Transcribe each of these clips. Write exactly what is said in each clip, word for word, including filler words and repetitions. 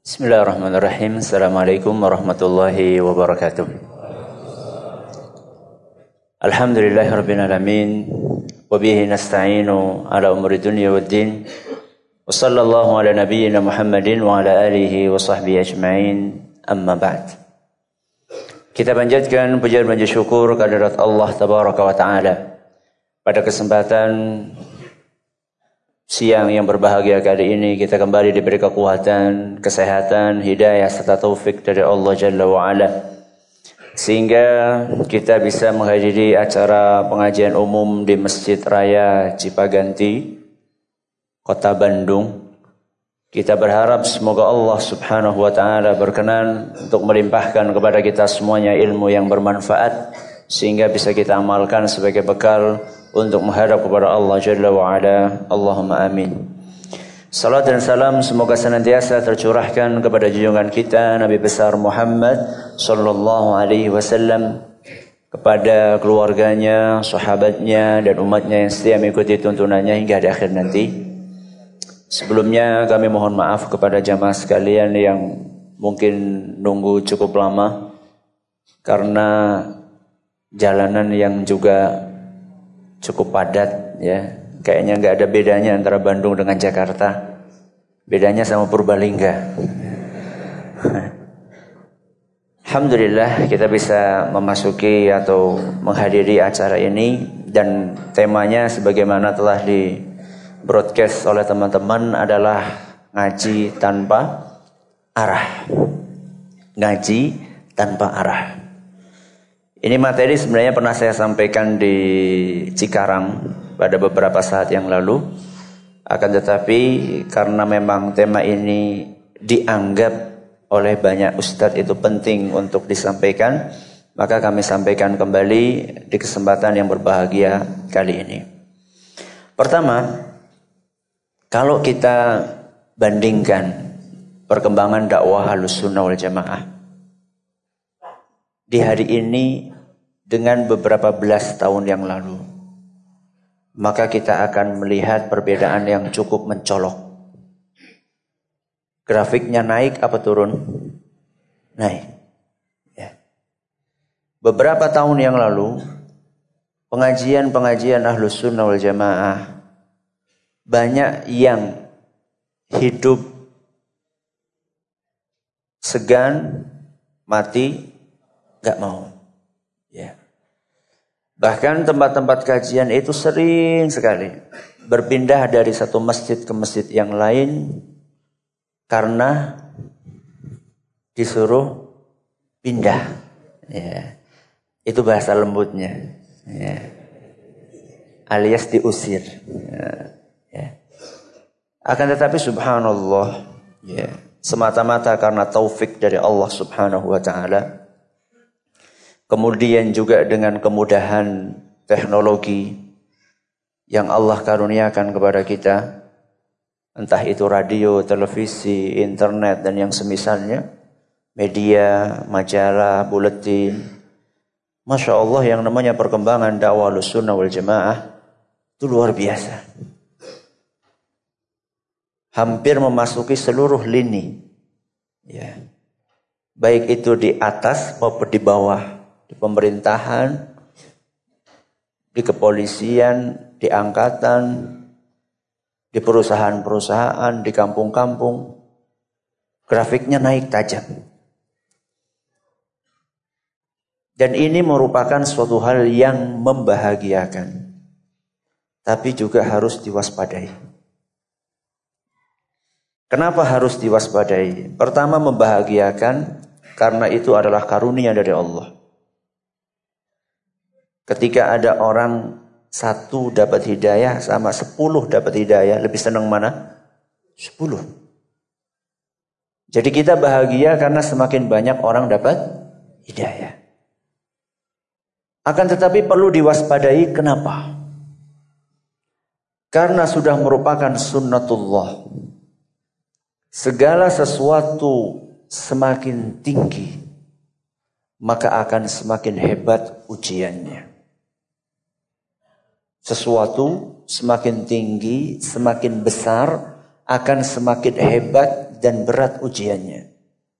Bismillahirrahmanirrahim. Assalamualaikum warahmatullahi wabarakatuh. Alhamdulillahirabbil alamin wa bihi nasta'inu ala umuri dunya waddin. Wa sallallahu ala nabiyyina Muhammadin wa ala alihi wa sahbihi ajma'in. Amma ba'd. Kita panjatkan pujian dan syukur kehadirat Allah tabaraka wa taala. Pada kesempatan siang yang berbahagia kali ini kita kembali diberi kekuatan, kesehatan, hidayah serta taufik dari Allah Jalla wa Ala, sehingga kita bisa menghadiri acara pengajian umum di Masjid Raya Cipaganti, Kota Bandung. Kita berharap semoga Allah Subhanahu wa taala berkenan untuk melimpahkan kepada kita semuanya ilmu yang bermanfaat sehingga bisa kita amalkan sebagai bekal untuk menghadap kepada Allah Jalla wa Ala. Allahumma amin. Salat dan salam semoga senantiasa tercurahkan kepada junjungan kita Nabi besar Muhammad sallallahu alaihi wasallam, kepada keluarganya, sahabatnya dan umatnya yang setia mengikuti tuntunannya hingga di akhir nanti. Sebelumnya kami mohon maaf kepada jamaah sekalian yang mungkin nunggu cukup lama karena jalanan yang juga cukup padat ya. Kayaknya nggak ada bedanya antara Bandung dengan Jakarta. Bedanya sama Purbalingga. Alhamdulillah kita bisa memasuki atau menghadiri acara ini, dan temanya sebagaimana telah di broadcast oleh teman-teman adalah ngaji tanpa arah. Ngaji tanpa arah. Ini materi sebenarnya pernah saya sampaikan di Cikarang pada beberapa saat yang lalu. Akan tetapi karena memang tema ini dianggap oleh banyak ustadz itu penting untuk disampaikan, maka kami sampaikan kembali di kesempatan yang berbahagia kali ini. Pertama, kalau kita bandingkan perkembangan dakwah Ahlussunnah wal Jamaah di hari ini dengan beberapa belas tahun yang lalu, maka kita akan melihat perbedaan yang cukup mencolok. Grafiknya naik apa turun? Naik. Ya. Beberapa tahun yang lalu, pengajian-pengajian Ahlussunnah wal Jamaah banyak yang hidup segan, mati gak mau. Ya. Bahkan tempat-tempat kajian itu sering sekali berpindah dari satu masjid ke masjid yang lain karena disuruh pindah. Ya. Itu bahasa lembutnya. Ya. Alias diusir. Ya. Ya. Akan tetapi subhanallah, ya, semata-mata karena taufik dari Allah Subhanahu wa taala. Kemudian juga dengan kemudahan teknologi yang Allah karuniakan kepada kita, entah itu radio, televisi, internet dan yang semisalnya, media, majalah, buletin. Masya Allah, yang namanya perkembangan dakwah Ahlussunnah wal Jamaah itu luar biasa. Hampir memasuki seluruh lini, ya, baik itu di atas maupun di bawah. Di pemerintahan, di kepolisian, di angkatan, di perusahaan-perusahaan, di kampung-kampung, grafiknya naik tajam. Dan ini merupakan suatu hal yang membahagiakan, tapi juga harus diwaspadai. Kenapa harus diwaspadai? Pertama, membahagiakan karena itu adalah karunia dari Allah. Ketika ada orang satu dapat hidayah sama sepuluh dapat hidayah, lebih senang mana? Sepuluh. Jadi kita bahagia karena semakin banyak orang dapat hidayah. Akan tetapi perlu diwaspadai, kenapa? Karena sudah merupakan sunnatullah. Segala sesuatu semakin tinggi, maka akan semakin hebat ujiannya. Sesuatu semakin tinggi, semakin besar, akan semakin hebat dan berat ujiannya.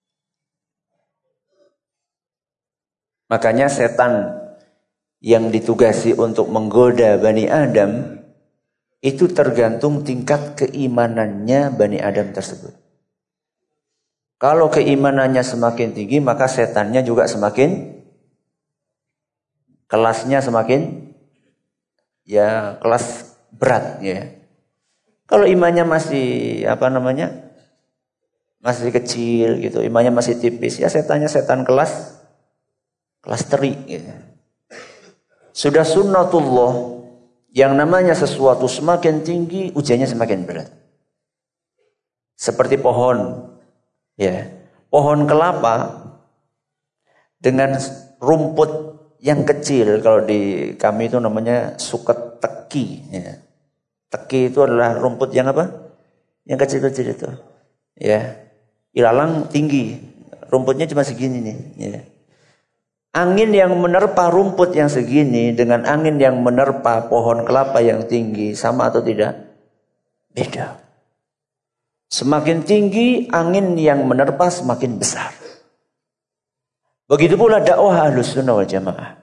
Makanya setan yang ditugasi untuk menggoda Bani Adam itu tergantung tingkat keimanannya Bani Adam tersebut. Kalau keimanannya semakin tinggi, maka setannya juga semakin, kelasnya semakin, ya kelas berat ya. Kalau imannya masih apa namanya, masih kecil gitu, imannya masih tipis, ya setannya setan kelas kelas teri gitu. Sudah sunnatullah, yang namanya sesuatu semakin tinggi ujiannya semakin berat. Seperti pohon, ya, pohon kelapa dengan rumput yang kecil, kalau di kami itu namanya suket teki. Ya. Teki itu adalah rumput yang apa? Yang kecil-kecil itu. Ya, ilalang tinggi, rumputnya cuma segini nih. Ya. Angin yang menerpa rumput yang segini dengan angin yang menerpa pohon kelapa yang tinggi sama atau tidak? Beda. Semakin tinggi angin yang menerpa semakin besar. Begitu pula dakwah Ahlussunnah wal Jamaah.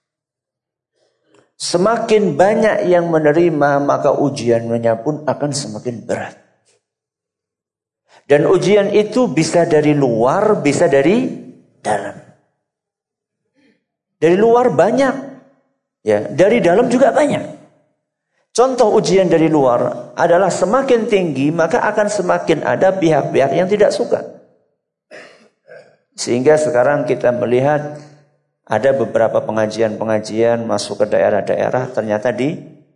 Semakin banyak yang menerima, maka ujiannya pun akan semakin berat. Dan ujian itu bisa dari luar, bisa dari dalam. Dari luar banyak, ya, dari dalam juga banyak. Contoh ujian dari luar adalah semakin tinggi, maka akan semakin ada pihak-pihak yang tidak suka. Sehingga sekarang kita melihat ada beberapa pengajian-pengajian masuk ke daerah-daerah ternyata di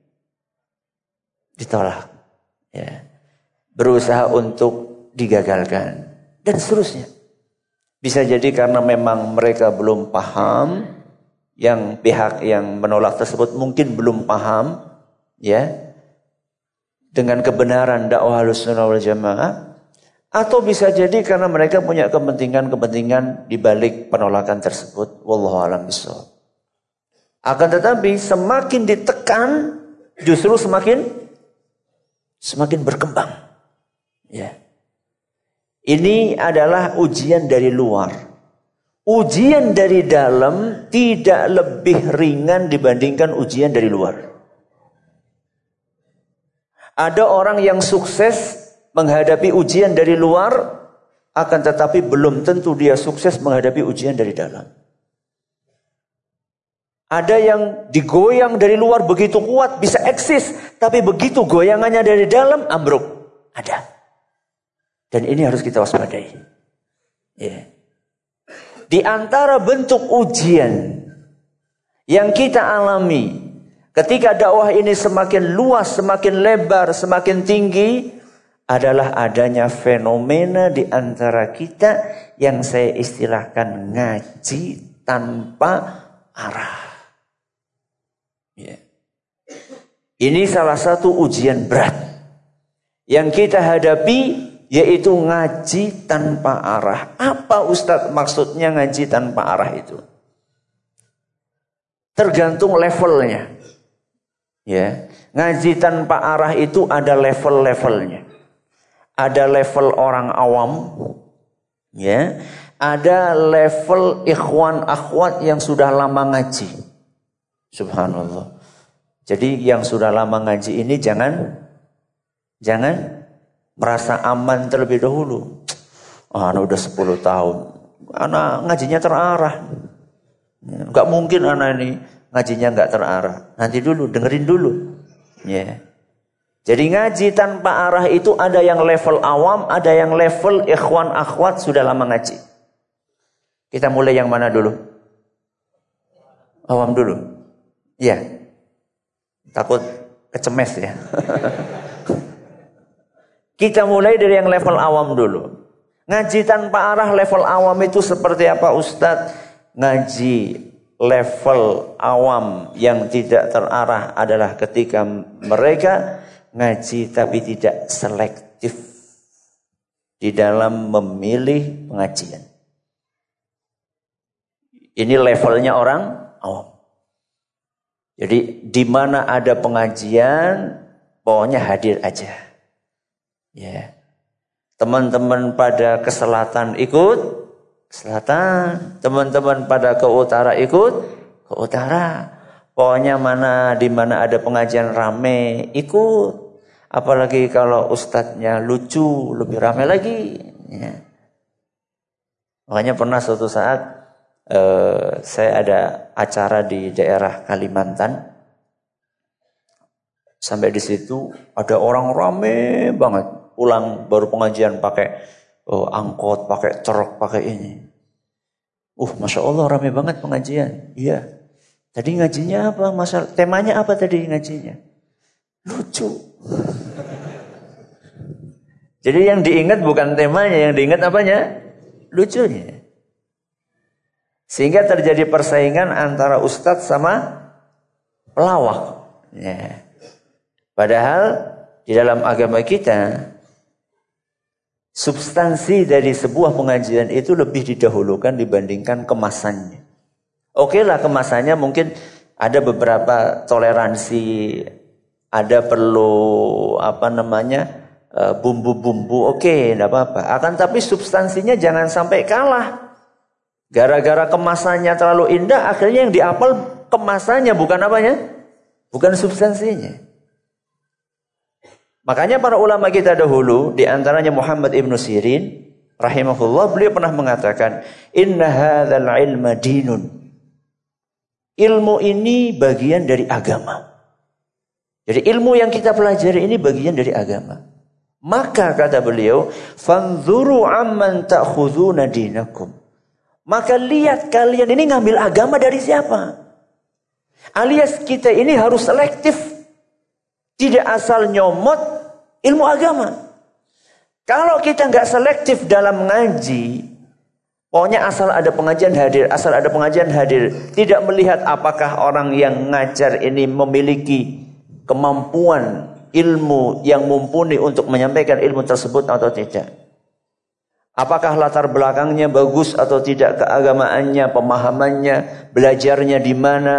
ditolak, ya, berusaha untuk digagalkan dan seterusnya. Bisa jadi karena memang mereka belum paham, yang pihak yang menolak tersebut mungkin belum paham, ya, dengan kebenaran dakwah Ahlussunnah wal Jamaah, atau bisa jadi karena mereka punya kepentingan-kepentingan di balik penolakan tersebut. Wallahu a'lam bishawab. Akan tetapi semakin ditekan justru semakin semakin berkembang. Ya. Ini adalah ujian dari luar. Ujian dari dalam tidak lebih ringan dibandingkan ujian dari luar. Ada orang yang sukses menghadapi ujian dari luar, akan tetapi belum tentu dia sukses menghadapi ujian dari dalam. Ada yang digoyang dari luar begitu kuat, bisa eksis, tapi begitu goyangannya dari dalam, ambruk. Ada. Dan ini harus kita waspadai. Ya. Di antara bentuk ujian yang kita alami ketika dakwah ini semakin luas, semakin lebar, semakin tinggi, adalah adanya fenomena di antara kita yang saya istilahkan ngaji tanpa arah. Ya. Ini salah satu ujian berat yang kita hadapi, yaitu ngaji tanpa arah. Apa Ustadz maksudnya ngaji tanpa arah itu? Tergantung levelnya. Ya, ngaji tanpa arah itu ada level-levelnya. Ada level orang awam, ya, ada level ikhwan akhwat yang sudah lama ngaji. Subhanallah. Jadi yang sudah lama ngaji ini jangan jangan merasa aman terlebih dahulu. Oh, anak udah sepuluh tahun, anak ngajinya terarah. Enggak mungkin anak ini ngajinya enggak terarah. Nanti dulu, dengerin dulu. Ya. Jadi ngaji tanpa arah itu ada yang level awam, ada yang level ikhwan akhwat sudah lama ngaji. Kita mulai yang mana dulu? Awam dulu. Ya. Takut kecemes ya. Kita mulai dari yang level awam dulu. Ngaji tanpa arah level awam itu seperti apa Ustadz? Ngaji level awam yang tidak terarah adalah ketika mereka ngaji tapi tidak selektif di dalam memilih pengajian. Ini levelnya orang awam. Jadi di mana ada pengajian, pokoknya hadir aja. Ya. Teman-teman pada ke selatan ikut ke selatan, teman-teman pada ke utara ikut ke utara. Pokoknya mana di mana ada pengajian rame ikut. Apalagi kalau ustadznya lucu, lebih rame lagi. Ya. Makanya pernah suatu saat eh, saya ada acara di daerah Kalimantan. Sampai di situ ada orang rame banget. Pulang baru pengajian pakai oh, angkot, pakai truk, pakai ini. Uh, masya Allah rame banget pengajian. Iya. Tadi ngajinya apa? Masalah temanya apa tadi ngajinya? Lucu. Jadi yang diingat bukan temanya, yang diingat apanya? Lucunya. Sehingga terjadi persaingan antara ustadz sama pelawak. Ya. Padahal di dalam agama kita substansi dari sebuah pengajian itu lebih didahulukan dibandingkan kemasannya. Oke lah kemasannya mungkin ada beberapa toleransi, ada perlu apa namanya bumbu-bumbu, oke tidak apa-apa. Akan tapi substansinya jangan sampai kalah. Gara-gara kemasannya terlalu indah, akhirnya yang diapal kemasannya bukan apanya, bukan substansinya. Makanya para ulama kita dahulu, di antaranya Muhammad ibnu Sirin, rahimahullah, beliau pernah mengatakan, Inna hadzal ilma dinun. Ilmu ini bagian dari agama. Jadi ilmu yang kita pelajari ini bagian dari agama. Maka kata beliau, fanzuru amman ta'khuduna dinakum. Maka lihat kalian ini ngambil agama dari siapa? Alias kita ini harus selektif. Tidak asal nyomot ilmu agama. Kalau kita nggak selektif dalam ngaji, pokoknya asal ada pengajian hadir, asal ada pengajian hadir, tidak melihat apakah orang yang ngajar ini memiliki kemampuan ilmu yang mumpuni untuk menyampaikan ilmu tersebut atau tidak. Apakah latar belakangnya bagus atau tidak, keagamaannya, pemahamannya, belajarnya di mana,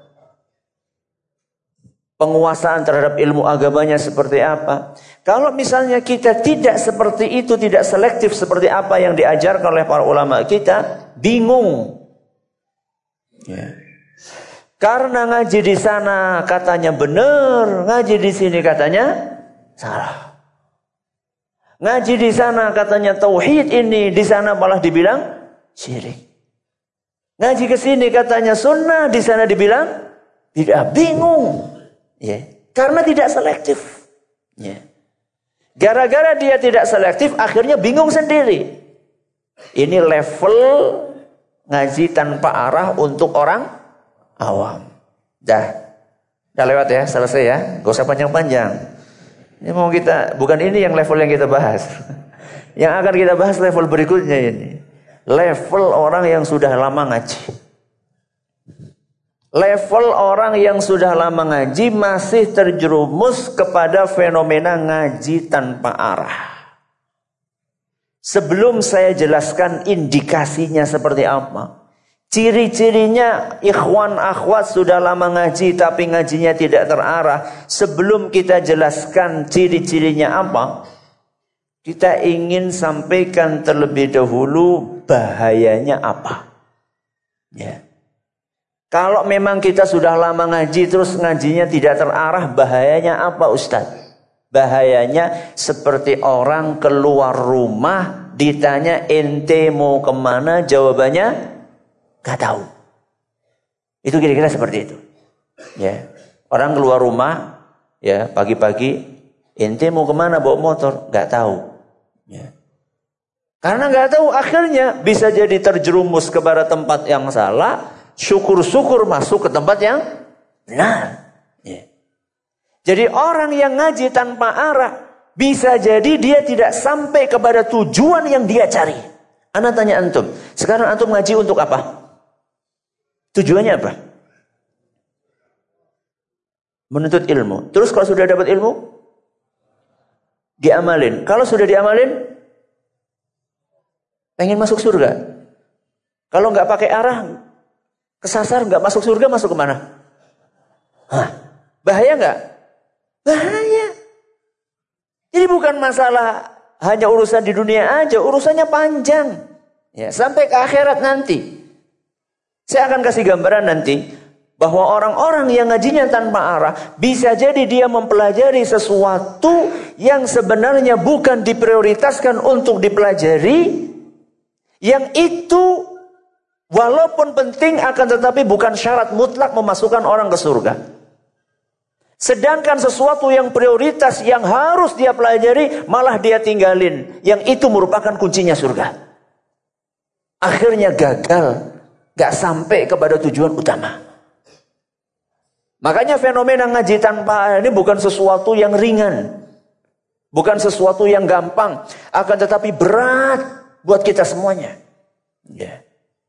penguasaan terhadap ilmu agamanya seperti apa. Kalau misalnya kita tidak seperti itu, tidak selektif seperti apa yang diajarkan oleh para ulama kita, bingung. Ya. Karena ngaji di sana katanya benar, ngaji di sini katanya salah. Ngaji di sana katanya tauhid ini, di sana malah dibilang syirik. Ngaji ke sini katanya sunnah, di sana dibilang tidak, bingung. Ya, karena tidak selektif. Ya. Gara-gara dia tidak selektif, akhirnya bingung sendiri. Ini level ngaji tanpa arah untuk orang awam. Dah, dah lewat ya, selesai ya. Gak usah panjang-panjang. Ini mau kita, bukan ini yang level yang kita bahas. Yang akan kita bahas level berikutnya ini. Level orang yang sudah lama ngaji. Level orang yang sudah lama ngaji masih terjerumus kepada fenomena ngaji tanpa arah. Sebelum saya jelaskan indikasinya seperti apa, ciri-cirinya ikhwan akhwat sudah lama ngaji tapi ngajinya tidak terarah. Sebelum kita jelaskan ciri-cirinya apa, kita ingin sampaikan terlebih dahulu bahayanya apa. Ya. Kalau memang kita sudah lama ngaji terus ngajinya tidak terarah, bahayanya apa Ustaz? Bahayanya seperti orang keluar rumah ditanya ente mau kemana, jawabannya gak tahu. Itu kira-kira seperti itu. Ya, orang keluar rumah ya pagi-pagi, ente mau kemana bawa motor, gak tahu. Ya. Karena gak tahu akhirnya bisa jadi terjerumus kepada tempat yang salah. Syukur-syukur masuk ke tempat yang benar. Ya. Jadi orang yang ngaji tanpa arah, bisa jadi dia tidak sampai kepada tujuan yang dia cari. Ana tanya antum, sekarang antum ngaji untuk apa? Tujuannya apa? Menuntut ilmu. Terus kalau sudah dapat ilmu, diamalin. Kalau sudah diamalin, pengen masuk surga. Kalau nggak pakai arah, kesasar nggak masuk surga, masuk kemana? Hah, bahaya nggak? Bahaya. Jadi bukan masalah hanya urusan di dunia aja, urusannya panjang. Ya, sampai ke akhirat nanti. Saya akan kasih gambaran nanti bahwa orang-orang yang ngajinya tanpa arah bisa jadi dia mempelajari sesuatu yang sebenarnya bukan diprioritaskan untuk dipelajari, yang itu walaupun penting akan tetapi bukan syarat mutlak memasukkan orang ke surga. Sedangkan sesuatu yang prioritas yang harus dia pelajari malah dia tinggalin, yang itu merupakan kuncinya surga. Akhirnya gagal, gak sampai kepada tujuan utama. Makanya fenomena ngaji tanpa arah ini bukan sesuatu yang ringan, bukan sesuatu yang gampang, akan tetapi berat buat kita semuanya. Ya.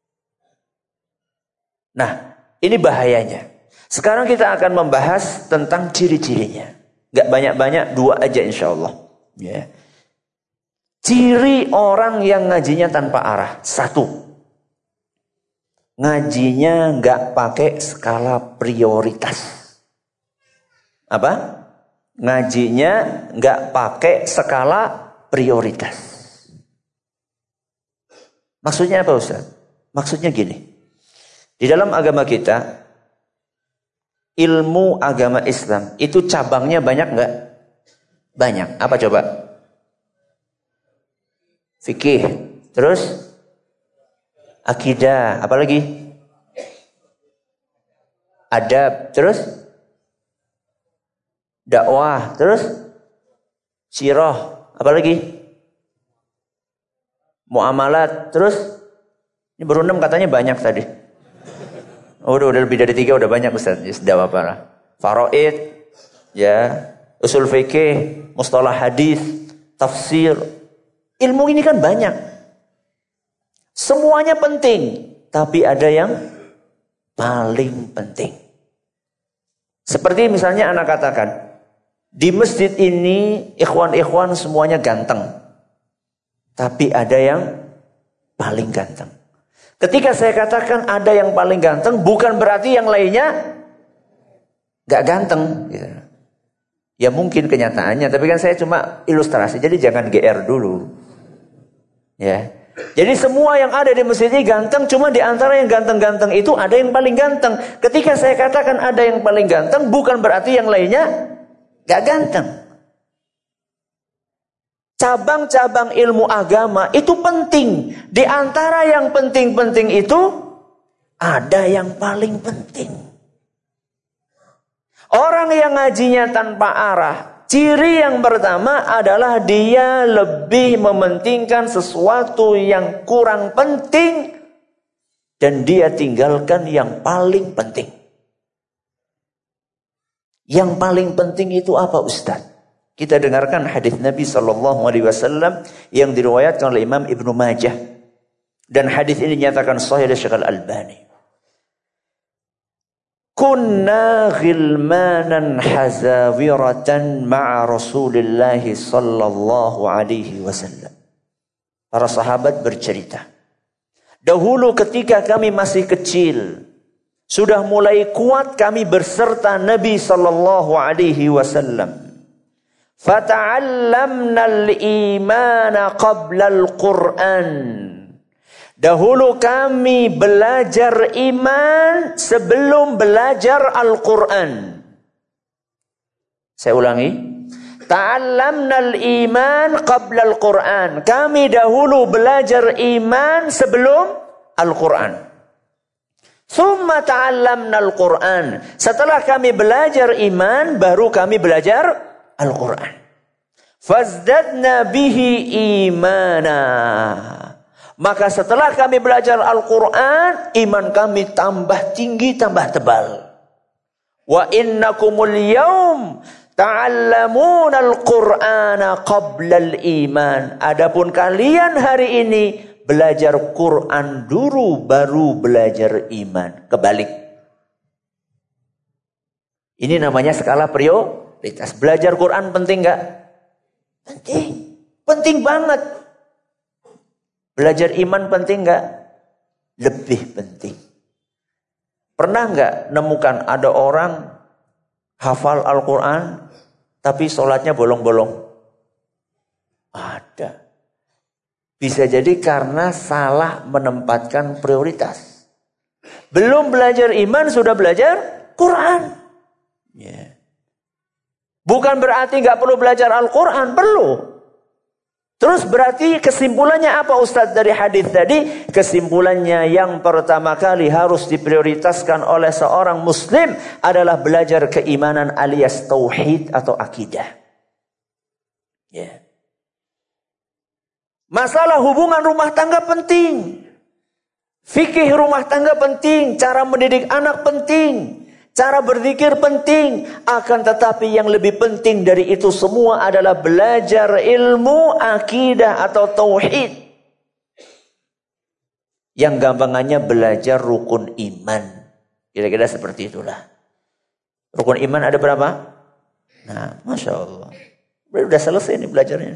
Nah, ini bahayanya. Sekarang kita akan membahas tentang ciri-cirinya. Gak banyak-banyak, dua aja insya Allah. Ya. Ciri orang yang ngajinya tanpa arah. Satu, ngajinya gak pakai skala prioritas. Apa? Ngajinya gak pakai skala prioritas. Maksudnya apa Ustaz? Maksudnya gini. Di dalam agama kita, ilmu agama Islam itu cabangnya banyak nggak? Banyak. Apa coba? Fikih, terus akidah, apa lagi? Adab, terus dakwah, terus sirah, apa lagi? Muamalat, terus ini baru enam katanya banyak tadi. Oh, udah, udah lebih dari tiga, udah banyak Ustaz. Ya, sudah apa lah. Faraid, ya, usul fikih, mustalah hadis, tafsir. Ilmu ini kan banyak. Semuanya penting, tapi ada yang paling penting. Seperti misalnya anak katakan, di masjid ini ikhwan-ikhwan semuanya ganteng. Tapi ada yang paling ganteng. Ketika saya katakan ada yang paling ganteng, bukan berarti yang lainnya gak ganteng. Ya mungkin kenyataannya, tapi kan saya cuma ilustrasi, jadi jangan G R dulu. Ya, jadi semua yang ada di masjid ini ganteng, cuma di antara yang ganteng-ganteng itu ada yang paling ganteng. Ketika saya katakan ada yang paling ganteng, bukan berarti yang lainnya gak ganteng. Cabang-cabang ilmu agama itu penting. Di antara yang penting-penting itu, ada yang paling penting. Orang yang ngajinya tanpa arah, ciri yang pertama adalah dia lebih mementingkan sesuatu yang kurang penting, dan dia tinggalkan yang paling penting. Yang paling penting itu apa Ustaz? Kita dengarkan hadis Nabi sallallahu alaihi wasallam yang diriwayatkan oleh Imam Ibnu Majah, dan hadis ini dinyatakan sahih oleh Syekh Al-Albani. Kunna ghilmanan hazawiratan ma'a Rasulillah sallallahu alaihi wasallam. Para sahabat bercerita, dahulu ketika kami masih kecil, sudah mulai kuat kami berserta Nabi sallallahu alaihi wasallam. Fata'allamna al-imana qabla al-Qur'an. Dahulu kami belajar iman sebelum belajar Al-Quran. Saya ulangi. Ta'allamna al-iman qabla al-Quran. Kami dahulu belajar iman sebelum Al-Quran. Thumma ta'allamna al-Quran. Setelah kami belajar iman, baru kami belajar Al-Quran. Fazdadna bihi imana. Maka setelah kami belajar Al-Quran, iman kami tambah tinggi, tambah tebal. Wa innakumul yawm ta'allamun al-Qur'ana qabla al-iman. Adapun kalian hari ini belajar Quran dulu, baru belajar iman. Kebalik. Ini namanya skala prioritas. Belajar Quran penting gak? Penting. Penting banget. Belajar iman penting gak? Lebih penting. Pernah gak nemukan ada orang hafal Al-Quran tapi sholatnya bolong-bolong? Bisa jadi karena salah menempatkan prioritas. Belum belajar iman, sudah belajar Quran. Ya. Bukan berarti nggak perlu belajar Al-Quran, perlu. Terus berarti kesimpulannya apa Ustadz dari hadis tadi? Kesimpulannya yang pertama kali harus diprioritaskan oleh seorang muslim adalah belajar keimanan alias tauhid atau akidah. Ya. Masalah hubungan rumah tangga penting. Fikih rumah tangga penting, cara mendidik anak penting, cara berzikir penting. Akan tetapi yang lebih penting dari itu semua adalah belajar ilmu akidah atau tauhid. Yang gampangannya belajar rukun iman. Kira-kira seperti itulah. Rukun iman ada berapa? Nah, Masya Allah. Udah selesai nih belajarnya.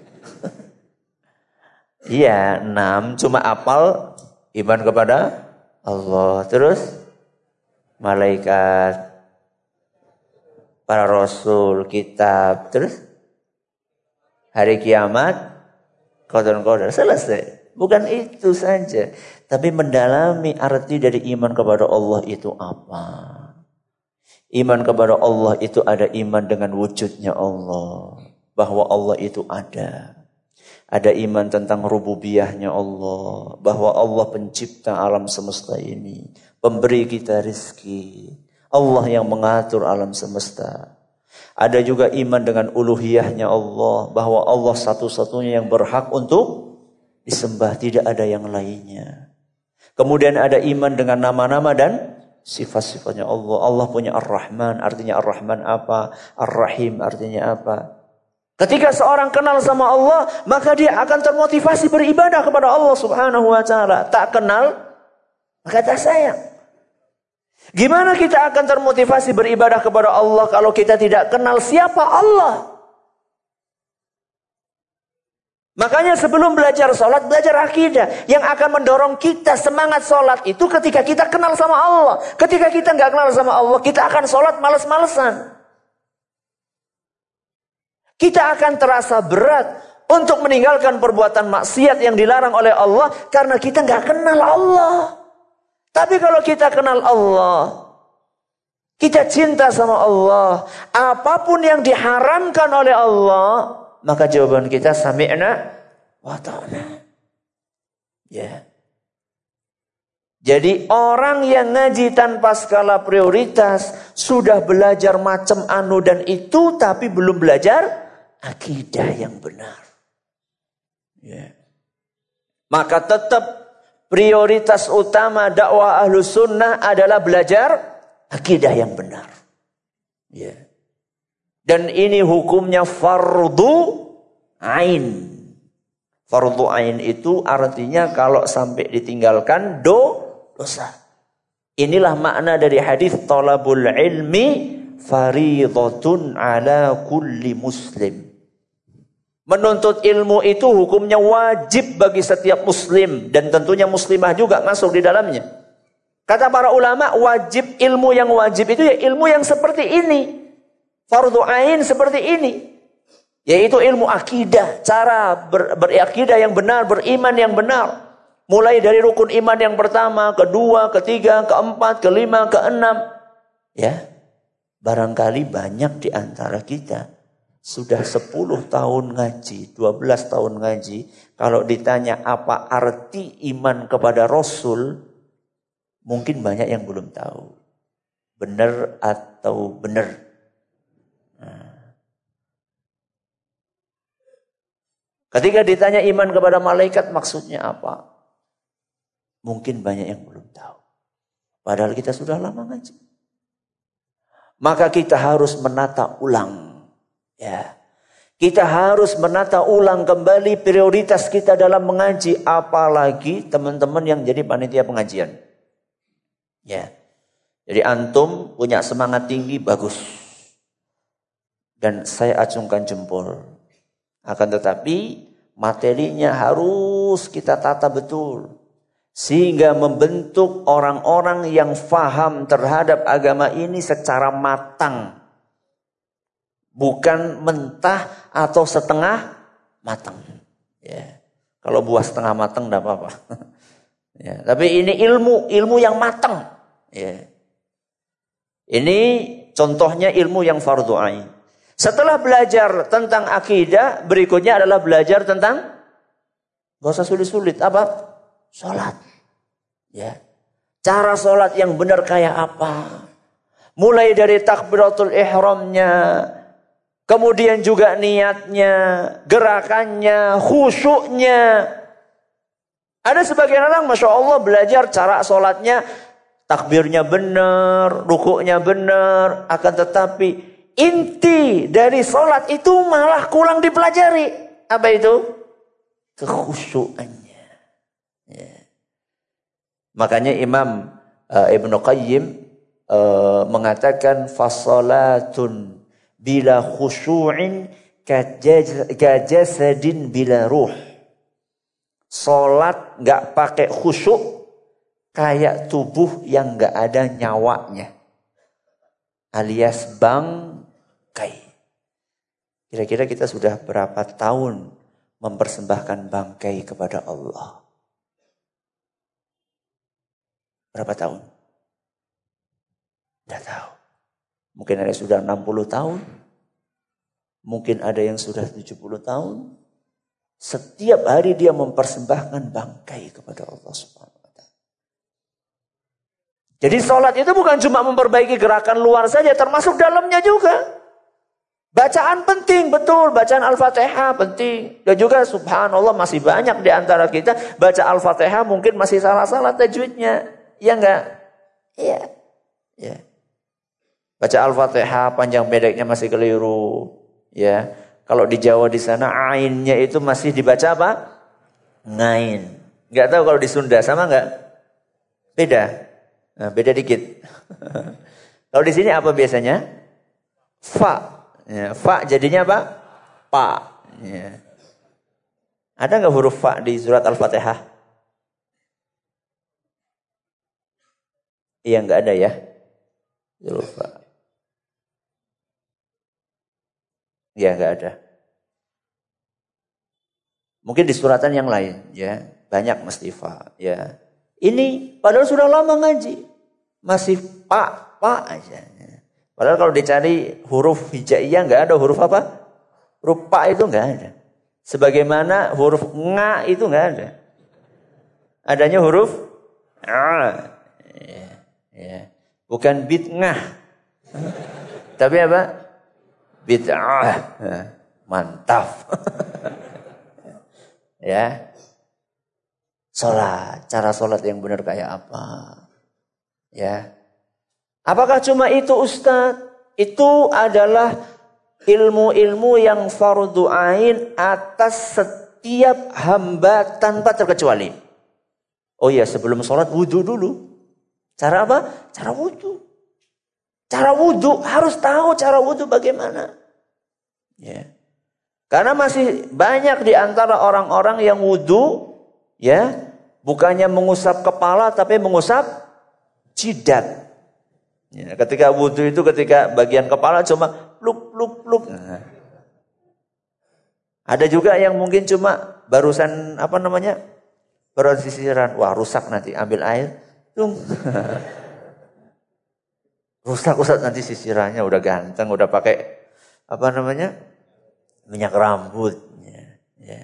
Iya, enam. Cuma apal iman kepada Allah. Terus malaikat, para rasul, kitab, terus hari kiamat, qadar-qadar. Selesai. Bukan itu saja, tapi mendalami arti dari iman kepada Allah itu apa. Iman kepada Allah itu ada iman dengan wujudnya Allah, bahwa Allah itu ada. Ada iman tentang rububiyahnya Allah, bahwa Allah pencipta alam semesta ini, pemberi kita rizki, Allah yang mengatur alam semesta. Ada juga iman dengan uluhiyahnya Allah, bahwa Allah satu-satunya yang berhak untuk disembah, tidak ada yang lainnya. Kemudian ada iman dengan nama-nama dan sifat-sifatnya Allah. Allah punya Ar-Rahman, artinya Ar-Rahman apa? Ar-Rahim artinya apa? Ketika seorang kenal sama Allah, maka dia akan termotivasi beribadah kepada Allah Subhanahu wa taala. Tak kenal, maka tak sayang. Gimana kita akan termotivasi beribadah kepada Allah kalau kita tidak kenal siapa Allah? Makanya sebelum belajar sholat, belajar akidah. Yang akan mendorong kita semangat sholat itu ketika kita kenal sama Allah. Ketika kita nggak kenal sama Allah, kita akan sholat males-malesan. Kita akan terasa berat untuk meninggalkan perbuatan maksiat yang dilarang oleh Allah karena kita nggak kenal Allah. Tapi kalau kita kenal Allah, kita cinta sama Allah, apapun yang diharamkan oleh Allah, maka jawaban kita sami'na wa ta'na. Ya. Jadi orang yang ngaji tanpa skala prioritas sudah belajar macam anu dan itu, tapi belum belajar akidah yang benar. Ya. Maka tetap prioritas utama dakwah Ahlus Sunnah adalah belajar akidah yang benar. Ya. Dan ini hukumnya fardu ain. Fardu ain itu artinya kalau sampai ditinggalkan do dosa. Inilah makna dari hadis talabul ilmi faridatun ala kulli muslim. Menuntut ilmu itu hukumnya wajib bagi setiap muslim. Dan tentunya muslimah juga masuk di dalamnya. Kata para ulama, wajib ilmu yang wajib itu ya ilmu yang seperti ini. Fardu ain seperti ini. Yaitu ilmu akidah. Cara ber, berakidah yang benar, beriman yang benar. Mulai dari rukun iman yang pertama, kedua, ketiga, keempat, kelima, keenam. Ya, barangkali banyak di antara kita sudah sepuluh tahun ngaji, dua belas tahun ngaji. Kalau ditanya apa arti iman kepada Rasul, mungkin banyak yang belum tahu. Benar atau benar. Nah. Ketika ditanya iman kepada malaikat maksudnya apa? Mungkin banyak yang belum tahu. Padahal kita sudah lama ngaji. Maka kita harus menata ulang. Ya, kita harus menata ulang kembali prioritas kita dalam mengaji, apalagi teman-teman yang jadi panitia pengajian. Ya, jadi antum punya semangat tinggi, bagus, dan saya acungkan jempol. Akan tetapi materinya harus kita tata betul, sehingga membentuk orang-orang yang faham terhadap agama ini secara matang. Bukan mentah atau setengah matang. Ya. Kalau buah setengah matang enggak apa-apa. Ya, tapi ini ilmu, ilmu yang matang. Ya. Ini contohnya ilmu yang fardhu ain. Setelah belajar tentang akidah, berikutnya adalah belajar tentang, gak usah sulit-sulit, apa? Sholat. Ya. Cara sholat yang benar kayak apa? Mulai dari takbiratul ihramnya, kemudian juga niatnya, gerakannya, khusyuknya. Ada sebagian orang, Masya Allah, belajar cara sholatnya, takbirnya benar, rukuknya benar, akan tetapi inti dari sholat itu malah kurang dipelajari. Apa itu? Kekhusyukannya. Ya. Makanya Imam uh, Ibnu Qayyim uh, mengatakan fasalatun bila khusyu'in kajasadin bila ruh. Salat enggak pakai khusyuk kayak tubuh yang enggak ada nyawanya. Alias bangkai. Kira-kira kita sudah berapa tahun mempersembahkan bangkai kepada Allah? Berapa tahun? Tidak tahu. Mungkin ada yang sudah enam puluh tahun. Mungkin ada yang sudah tujuh puluh tahun. Setiap hari dia mempersembahkan bangkai kepada Allah Subhanahu wa taala. Jadi sholat itu bukan cuma memperbaiki gerakan luar saja, termasuk dalamnya juga. Bacaan penting, betul. Bacaan Al-Fatihah penting. Dan juga subhanallah masih banyak di antara kita baca Al-Fatihah mungkin masih salah-salah tajwidnya. Iya enggak? Iya. Ya. Baca Al-Fatihah panjang pendeknya masih keliru. Ya. Kalau di Jawa di sana ainnya itu masih dibaca apa? Ngain. Enggak tahu kalau di Sunda sama enggak? Beda. Nah, beda dikit. Kalau di sini apa biasanya? Fa. Ya, fa jadinya apa? Pa. Ya. Ada enggak huruf fa di surat Al-Fatihah? Iya enggak ada ya. Huruf fa. Ya enggak ada. Mungkin di suratan yang lain ya, banyak mesti fa ya. Ini padahal sudah lama ngaji. Masih pa pa aja. Padahal kalau dicari huruf hijaiyah enggak ada huruf apa? Huruf pa itu enggak ada. Sebagaimana huruf nga itu enggak ada. Adanya huruf a. Ya, ya. Bukan bid'ah. Tapi apa? Bid'ah. Mantap. Ya. Salat, cara salat yang benar kayak apa? Ya. Apakah cuma itu Ustaz? Itu adalah ilmu-ilmu yang fardhu ain atas setiap hamba tanpa terkecuali. Oh ya, sebelum salat wudu dulu. Cara apa? Cara wudu. Cara wudu, harus tahu cara wudu bagaimana. Ya. Karena masih banyak di antara orang-orang yang wudu, ya, bukannya mengusap kepala tapi mengusap jidat. Ya, ketika wudu itu ketika bagian kepala cuma plup plup plup. Nah. Ada juga yang mungkin cuma barusan apa namanya? Baru sisiran. Wah, rusak nanti, ambil air. Tung. Rusak Ustaz nanti sisirannya udah ganteng, udah pakai apa namanya? Minyak rambut. Ya, ya.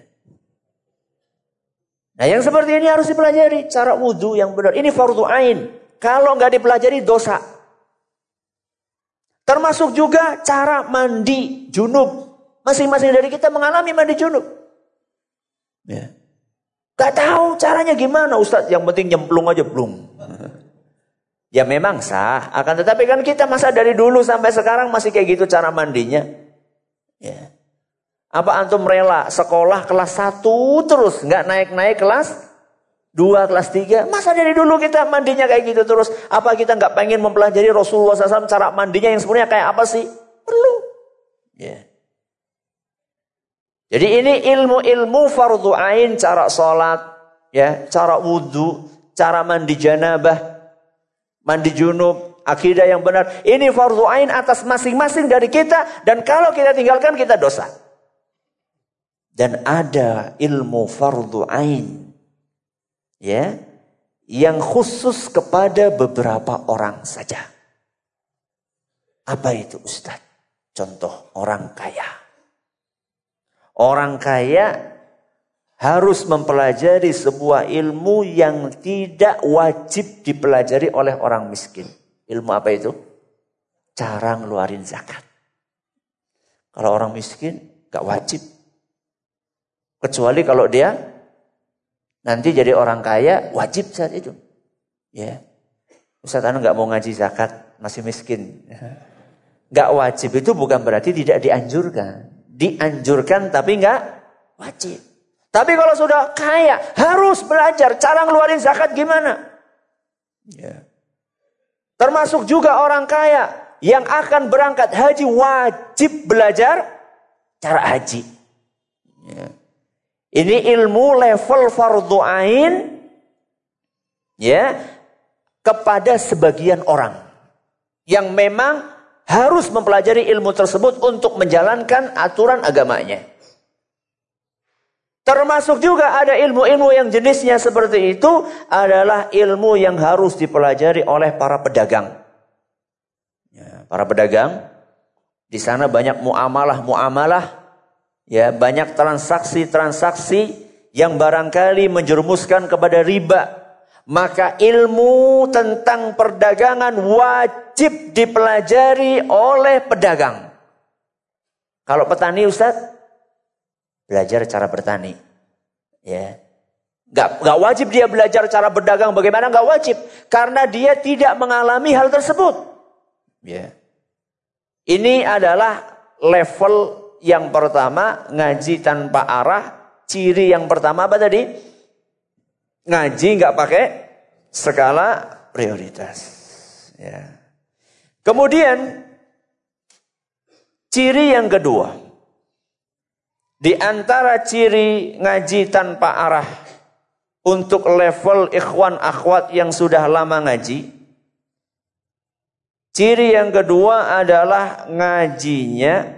Nah, yang seperti ini harus dipelajari cara wudu yang benar. Ini fardhu ain. Kalau nggak dipelajari dosa. Termasuk juga cara mandi junub. Masing-masing dari kita mengalami mandi junub. Ya. Gak tahu caranya gimana Ustaz. Yang penting nyemplung aja belum. Ya memang sah. Akan tetapi kan kita masa dari dulu sampai sekarang masih kayak gitu cara mandinya. Ya. Apa antum rela sekolah kelas satu terus. Nggak naik-naik kelas dua, kelas tiga. Masa dari dulu kita mandinya kayak gitu terus. Apa kita nggak pengen mempelajari Rasulullah shallallahu alaihi wasallam cara mandinya yang sebenarnya kayak apa sih? Perlu. Ya. Jadi ini ilmu-ilmu fardhu ain. Cara sholat. Ya, cara wudhu. Cara mandi janabah. Mandi junub, akidah yang benar. Ini fardhu ain atas masing-masing dari kita. Dan kalau kita tinggalkan, kita dosa. Dan ada ilmu fardhu ain, ya, yang khusus kepada beberapa orang saja. Apa itu Ustaz? Contoh orang kaya. Orang kaya harus mempelajari sebuah ilmu yang tidak wajib dipelajari oleh orang miskin. Ilmu apa itu? Cara ngeluarin zakat. Kalau orang miskin gak wajib. Kecuali kalau dia nanti jadi orang kaya, wajib saat itu. Ya, Ustaz, anu nggak mau ngaji zakat, masih miskin. Nggak wajib itu bukan berarti tidak dianjurkan. Dianjurkan tapi nggak wajib. Tapi kalau sudah kaya, harus belajar cara ngeluarin zakat gimana. Ya. Termasuk juga orang kaya yang akan berangkat haji wajib belajar cara haji. Ya. Ini ilmu level fardhu ain, ya, kepada sebagian orang yang memang harus mempelajari ilmu tersebut untuk menjalankan aturan agamanya. Termasuk juga ada ilmu-ilmu yang jenisnya seperti itu adalah ilmu yang harus dipelajari oleh para pedagang. Ya, para pedagang di sana banyak muamalah-muamalah. Ya, banyak transaksi-transaksi yang barangkali menjerumuskan kepada riba. Maka ilmu tentang perdagangan wajib dipelajari oleh pedagang. Kalau petani Ustaz, belajar cara bertani. Ya. Gak, gak wajib dia belajar cara berdagang bagaimana, gak wajib. Karena dia tidak mengalami hal tersebut. Ya. Ini adalah level yang pertama, ngaji tanpa arah. Ciri yang pertama apa tadi? Ngaji nggak pakai skala prioritas. Ya. Kemudian ciri yang kedua, di antara ciri ngaji tanpa arah untuk level ikhwan akhwat yang sudah lama ngaji, ciri yang kedua adalah ngajinya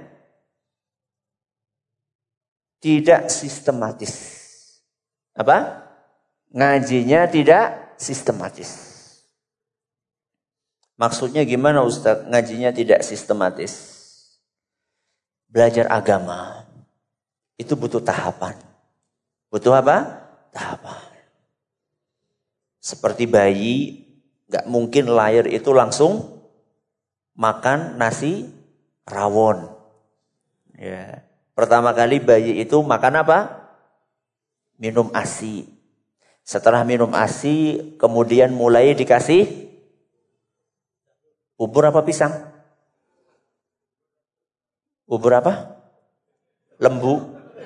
tidak sistematis. Apa? Ngajinya tidak sistematis. Maksudnya gimana Ustaz? Ngajinya tidak sistematis. Belajar agama itu butuh tahapan. Butuh apa? Tahapan. Seperti bayi, gak mungkin lahir itu langsung makan nasi rawon. Ya. Pertama kali bayi itu makan apa? Minum ASI. Setelah minum ASI, kemudian mulai dikasih bubur apa pisang? Bubur apa? Lembu.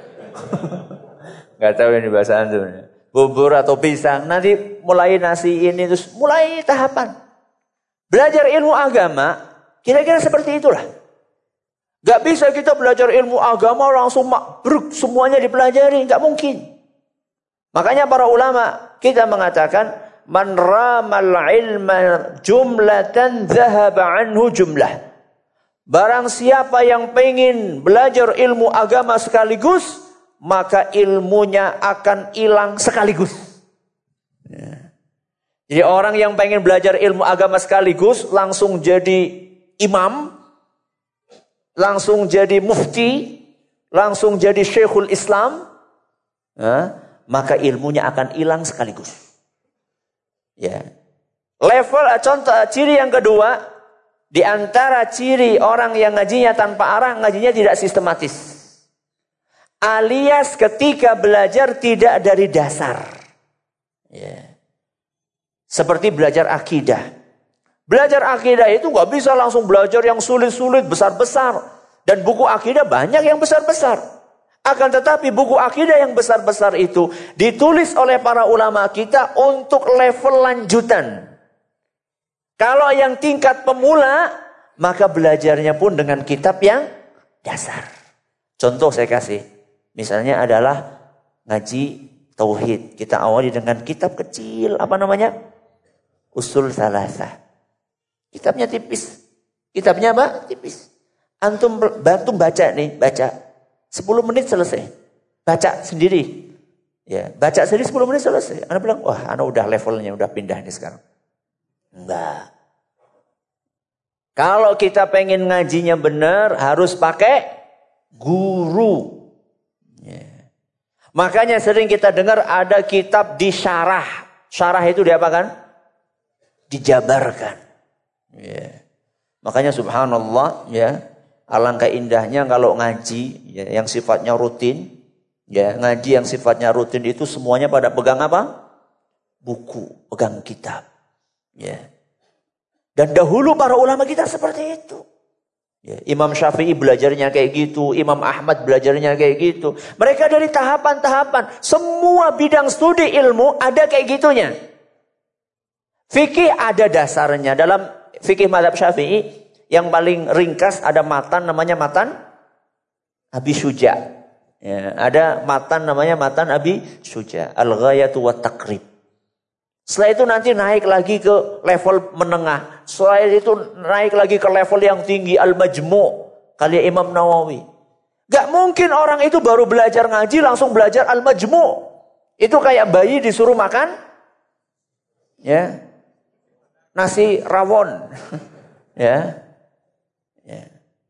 Gak tahu ini bahasa antum. Bubur atau pisang. Nanti mulai nasi ini, terus mulai tahapan. Belajar ilmu agama, kira-kira seperti itulah. Gak bisa kita belajar ilmu agama langsung mabruk semuanya dipelajari. Gak mungkin. Makanya para ulama kita mengatakan, man ramal ilma jumlatan zahaba anhu jumlah. Barang siapa yang pengen belajar ilmu agama sekaligus, maka ilmunya akan hilang sekaligus. Ya. Jadi orang yang pengen belajar ilmu agama sekaligus langsung jadi imam, langsung jadi mufti, langsung jadi syekhul Islam, ya, maka ilmunya akan hilang sekaligus. Ya. Level contoh ciri yang kedua, di antara ciri orang yang ngajinya tanpa arah, ngajinya tidak sistematis. Alias ketika belajar tidak dari dasar. Ya. Seperti belajar akidah. Belajar akidah itu nggak bisa langsung belajar yang sulit-sulit, besar-besar. Dan buku akidah banyak yang besar-besar. Akan tetapi buku akidah yang besar-besar itu ditulis oleh para ulama kita untuk level lanjutan. Kalau yang tingkat pemula, maka belajarnya pun dengan kitab yang dasar. Contoh saya kasih. Misalnya adalah ngaji tauhid. Kita awali dengan kitab kecil, apa namanya? Usul Salasah. Kitabnya tipis. Kitabnya apa? Tipis. Antum bantu baca nih, baca. sepuluh menit selesai. Baca sendiri. Ya, baca sendiri sepuluh menit selesai. Anak bilang, wah anak udah levelnya, udah pindah nih sekarang. Enggak. Kalau kita pengen ngajinya benar, harus pakai guru. Ya. Makanya sering kita dengar ada kitab disyarah. Syarah itu diapakan? Dijabarkan. Ya. Makanya subhanallah, ya, alangkah indahnya kalau ngaji ya, yang sifatnya rutin, ya, ngaji yang sifatnya rutin itu semuanya pada pegang apa? Buku, pegang kitab. Ya. Dan dahulu para ulama kita seperti itu. Ya, Imam Syafi'i belajarnya kayak gitu, Imam Ahmad belajarnya kayak gitu. Mereka dari tahapan-tahapan, semua bidang studi ilmu ada kayak gitunya. Fikih ada dasarnya. Dalam fikih mazhab Syafi'i yang paling ringkas ada matan namanya matan Abi Syuja. Ya, ada matan namanya matan Abi Syuja. Al-Ghayatu wa Taqrib. Setelah itu nanti naik lagi ke level menengah. Setelah itu naik lagi ke level yang tinggi. Al-Majmu' karya Imam Nawawi. Gak mungkin orang itu baru belajar ngaji langsung belajar Al-Majmu'. Itu kayak bayi disuruh makan ya nasi rawon. ya. ya.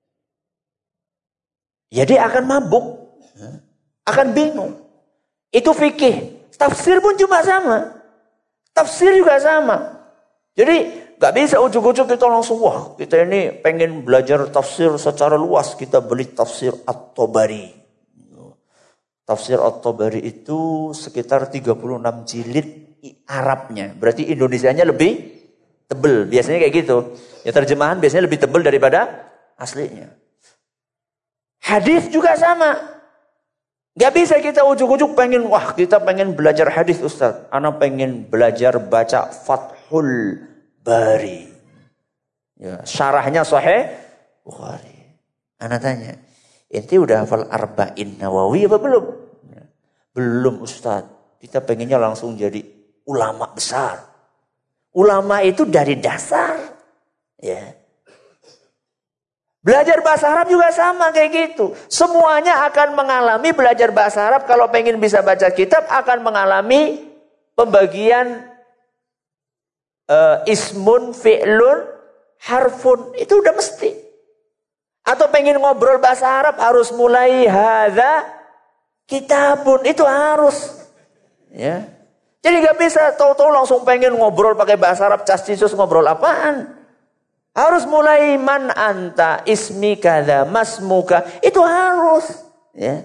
Jadi akan mabuk. Akan bingung. Itu fikih. Tafsir pun cuma sama. Tafsir juga sama. Jadi gak bisa ujuk-ujuk kita langsung, wah kita ini pengen belajar tafsir secara luas. Kita beli tafsir At-Tabari. Tafsir At-Tabari itu sekitar tiga puluh enam jilid Arabnya. Berarti Indonesianya lebih tebel. Biasanya kayak gitu. Ya terjemahan biasanya lebih tebel daripada aslinya. Hadis juga sama. Gak bisa kita ujuk-ujuk pengen, wah kita pengen belajar hadis Ustaz. Anak pengen belajar baca Fathul Bari. Ya, syarahnya Sahih Bukhari. Anak tanya, ente udah hafal Arba'in Nawawi apa belum? Ya, belum Ustaz. Kita pengennya langsung jadi ulama besar. Ulama itu dari dasar. Ya. Belajar bahasa Arab juga sama kayak gitu. Semuanya akan mengalami belajar bahasa Arab. Kalau pengen bisa baca kitab akan mengalami pembagian uh, ismun, fi'lun, harfun. Itu udah mesti. Atau pengen ngobrol bahasa Arab harus mulai hadza kitabun. Itu harus. Ya. Jadi gak bisa tahu-tahu langsung pengen ngobrol pakai bahasa Arab. Cas-cisus ngobrol apaan? Harus mulai man anta, ismi kada, masmuka. Itu harus. Ya.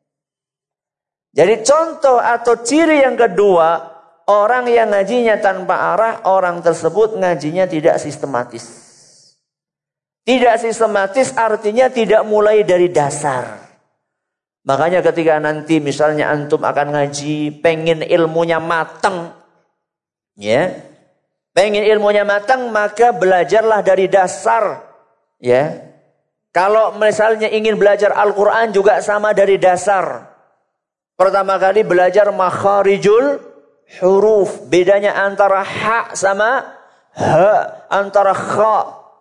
Jadi contoh atau ciri yang kedua, orang yang ngajinya tanpa arah, orang tersebut ngajinya tidak sistematis. Tidak sistematis artinya tidak mulai dari dasar. Makanya ketika nanti misalnya antum akan ngaji, pengen ilmunya matang. Ya. Pengen ilmunya matang maka belajarlah dari dasar. Ya. Kalau misalnya ingin belajar Al-Quran juga sama dari dasar. Pertama kali belajar makharijul huruf. Bedanya antara ha sama ha. Antara kha.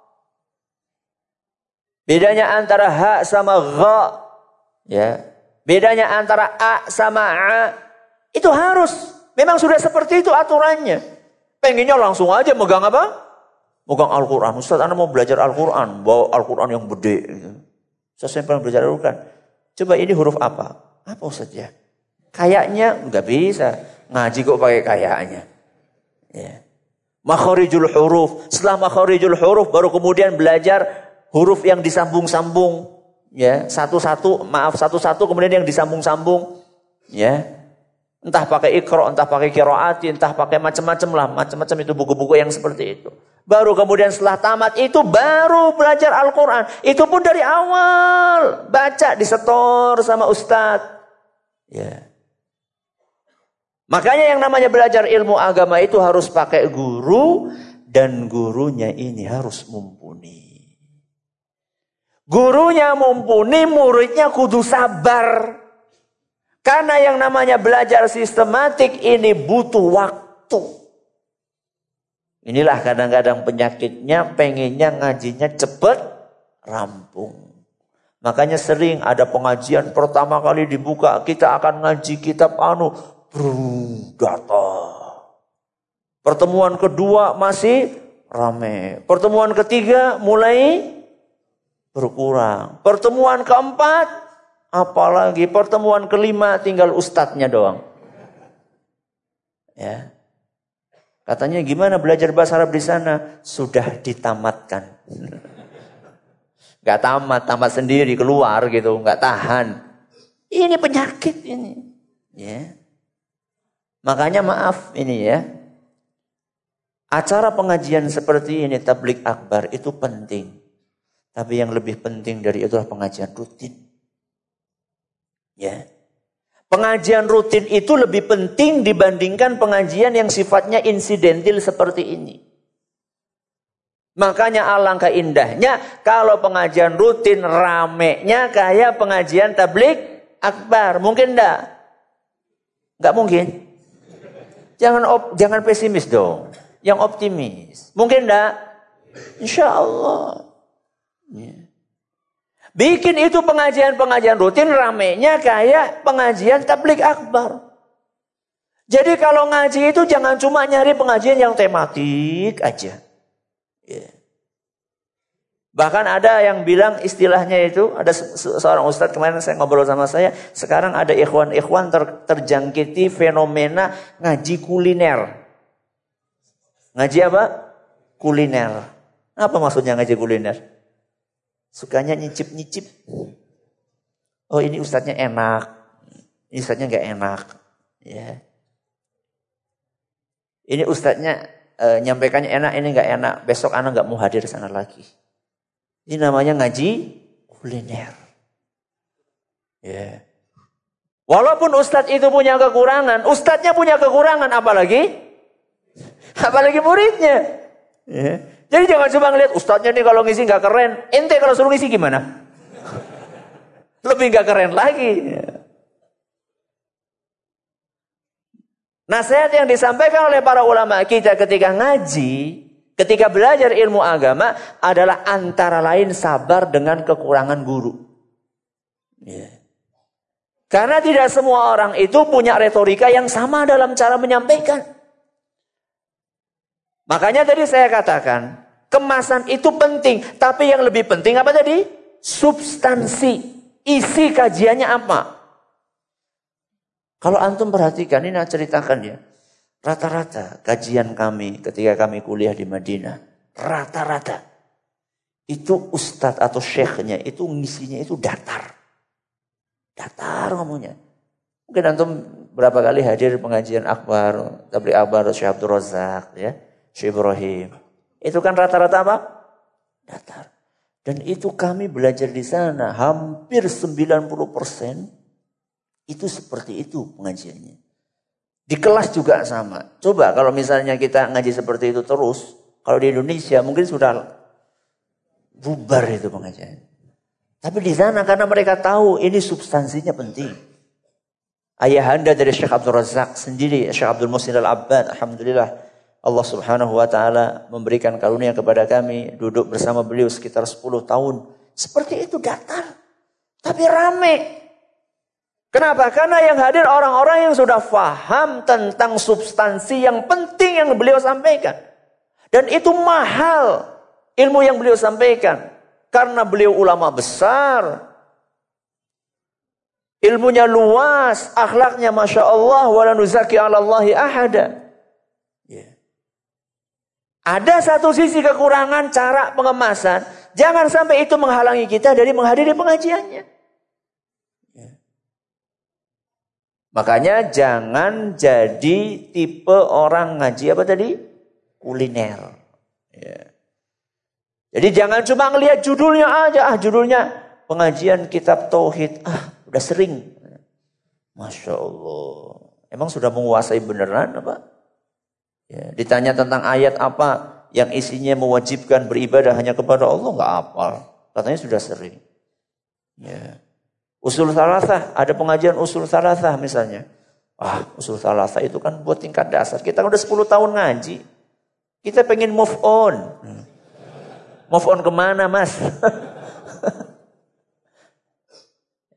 Bedanya antara ha sama gha. Ya. Bedanya antara a sama a. Itu harus. Memang sudah seperti itu aturannya. Pengennya langsung aja megang apa? Megang Al-Quran. Ustaz, Anda mau belajar Al-Quran. Bawa Al-Quran yang gede. Gitu. Ustaz, saya pengen belajar Al-Quran. Coba ini huruf apa? Apa Ustaz ya? Kayaknya nggak bisa. Ngaji kok pakai kayaknya. Ya. Makharijul huruf. Setelah makharijul huruf baru kemudian belajar huruf yang disambung-sambung. Ya, satu-satu, maaf satu-satu kemudian yang disambung-sambung. Ya. Entah pakai Iqra, entah pakai Qiraati, entah pakai macam-macam lah. Macam-macam itu buku-buku yang seperti itu. Baru kemudian setelah tamat itu baru belajar Al-Quran. Itu pun dari awal. Baca, disetor sama Ustadz. Ya. Makanya yang namanya belajar ilmu agama itu harus pakai guru. Dan gurunya ini harus mumpuni. Gurunya mumpuni, muridnya kudu sabar. Karena yang namanya belajar sistematik ini butuh waktu. Inilah kadang-kadang penyakitnya, pengennya ngajinya cepat rampung. Makanya sering ada pengajian pertama kali dibuka, kita akan ngaji kitab anu, brung, data. Pertemuan kedua masih rame. Pertemuan ketiga mulai berkurang. Pertemuan keempat, apalagi pertemuan kelima tinggal ustadznya doang. Ya. Katanya gimana belajar bahasa Arab di sana? Sudah ditamatkan. Gak tamat, tamat sendiri keluar gitu, gak tahan. Ini penyakit ini. Ya. Makanya maaf ini ya. Acara pengajian seperti ini, tabligh akbar itu penting. Tapi yang lebih penting dari itu adalah pengajian rutin. Ya. Pengajian rutin itu lebih penting dibandingkan pengajian yang sifatnya insidentil seperti ini. Makanya alangkah indahnya kalau pengajian rutin ramenya kayak pengajian tabligh akbar. Mungkin enggak? Enggak mungkin. Jangan op, jangan pesimis dong. Yang optimis. Mungkin enggak? Insya Allah. Ya. Bikin itu pengajian-pengajian rutin ramenya kayak pengajian tabligh akbar. Jadi kalau ngaji itu jangan cuma nyari pengajian yang tematik aja. Ya. Bahkan ada yang bilang istilahnya itu, ada seorang ustadz kemarin saya ngobrol sama saya, sekarang ada ikhwan-ikhwan ter, terjangkiti fenomena ngaji kuliner. Ngaji apa? Kuliner. Apa maksudnya ngaji kuliner? Sukanya nyicip-nyicip. Oh ini ustadznya enak. Ini ustadznya gak enak. Ya. Ini ustadznya e, nyampaikannya enak, ini gak enak. Besok anak gak mau hadir sana lagi. Ini namanya ngaji kuliner. Ya. Walaupun ustadz itu punya kekurangan. Ustadznya punya kekurangan apalagi? Apalagi muridnya. Ya. Jadi jangan cuma ngeliat ustadznya nih kalau ngisi gak keren. Ente kalau suruh ngisi gimana? Lebih gak keren lagi. Nasihat yang disampaikan oleh para ulama kita ketika ngaji, ketika belajar ilmu agama adalah antara lain sabar dengan kekurangan guru. Yeah. Karena tidak semua orang itu punya retorika yang sama dalam cara menyampaikan. Makanya tadi saya katakan, kemasan itu penting. Tapi yang lebih penting apa tadi? Substansi. Isi kajiannya apa? Kalau antum perhatikan, ini saya ceritakan ya. Rata-rata kajian kami ketika kami kuliah di Madinah. Rata-rata. Itu ustadz atau syekhnya, itu ngisinya itu datar. Datar ngomongnya. Mungkin antum berapa kali hadir pengajian akbar, tabligh akbar, Syekh Abdul Razak ya. Syekh Ibrahim. Itu kan rata-rata apa? Datar. Dan itu kami belajar di sana. Hampir sembilan puluh persen itu seperti itu pengajiannya. Di kelas juga sama. Coba kalau misalnya kita ngaji seperti itu terus. Kalau di Indonesia mungkin sudah bubar itu pengajian. Tapi di sana karena mereka tahu ini substansinya penting. Ayahanda dari Syekh Abdul Razak sendiri. Syekh Abdul Muhsin Al-Abbad. Alhamdulillah. Allah subhanahu wa ta'ala memberikan karunia kepada kami. Duduk bersama beliau sekitar sepuluh tahun. Seperti itu datar. Tapi rame. Kenapa? Karena yang hadir orang-orang yang sudah faham tentang substansi yang penting yang beliau sampaikan. Dan itu mahal ilmu yang beliau sampaikan. Karena beliau ulama besar. Ilmunya luas. Akhlaknya Masya Allah. Wa la nuzaki ala Allahi ahada. Ada satu sisi kekurangan cara pengemasan. Jangan sampai itu menghalangi kita dari menghadiri pengajiannya. Ya. Makanya jangan jadi tipe orang ngaji apa tadi? Kuliner. Ya. Jadi jangan cuma ngelihat judulnya aja. Ah judulnya pengajian kitab tauhid. Ah udah sering. Masya Allah. Emang sudah menguasai beneran apa? Ya, ditanya tentang ayat apa yang isinya mewajibkan beribadah hanya kepada Allah, nggak hafal. Katanya sudah sering. Ya. Usul salasah, ada pengajian usul salasah misalnya. Ah, usul salasah itu kan buat tingkat dasar. Kita udah sepuluh tahun ngaji. Kita pengen move on. Move on kemana mas?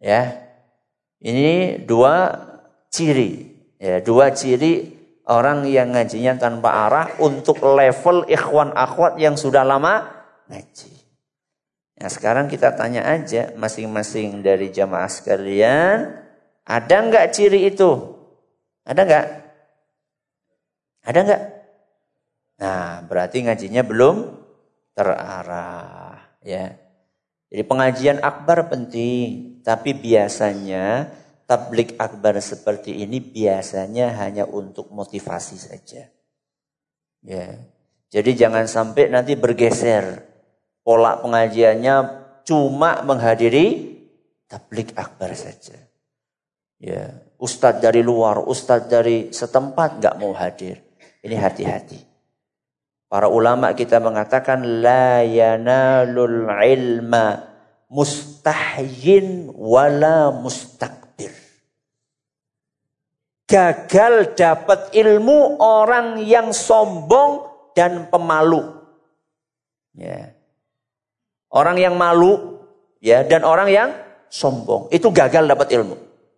Ya. Ini dua ciri. Ya, dua ciri orang yang ngajinya tanpa arah untuk level ikhwan akhwat yang sudah lama ngaji. Nah, sekarang kita tanya aja masing-masing dari jamaah sekalian, ada enggak ciri itu? Ada enggak? Ada enggak? Nah, berarti ngajinya belum terarah, ya. Jadi pengajian akbar penting, tapi biasanya tablik akbar seperti ini biasanya hanya untuk motivasi saja. Ya. Jadi jangan sampai nanti bergeser pola pengajiannya cuma menghadiri tablik akbar saja. Ya, ustadz dari luar, ustadz dari setempat nggak mau hadir. Ini hati-hati. Para ulama kita mengatakan la yanalul ilma mustahyin wala mustakbir. Gagal dapat ilmu orang yang sombong dan pemalu. Ya. Orang yang malu ya dan orang yang sombong itu gagal dapat ilmu.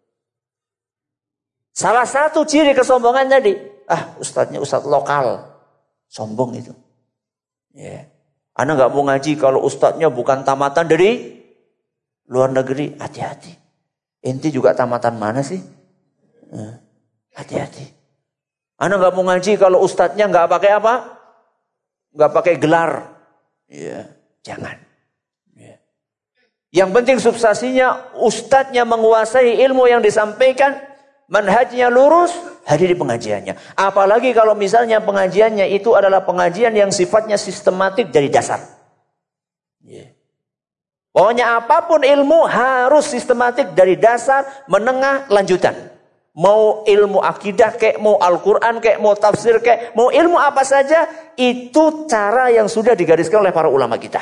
Salah satu ciri kesombongan tadi, ah ustadznya ustadz lokal. Sombong itu. Ya. Anda nggak mau ngaji kalau ustadznya bukan tamatan dari luar negeri. Hati-hati. Enti juga tamatan mana sih? Hati-hati. Anda nggak mau ngaji kalau ustadznya nggak pakai apa? Nggak pakai gelar. Ya. Jangan. Ya. Yang penting substansinya ustadznya menguasai ilmu yang disampaikan. Manhajnya lurus, hadiri pengajiannya. Apalagi kalau misalnya pengajiannya itu adalah pengajian yang sifatnya sistematik dari dasar. Yeah. Pokoknya apapun ilmu harus sistematik dari dasar, menengah, lanjutan. Mau ilmu akidah kek, mau Al-Quran kek, mau tafsir kek, mau ilmu apa saja, itu cara yang sudah digariskan oleh para ulama kita.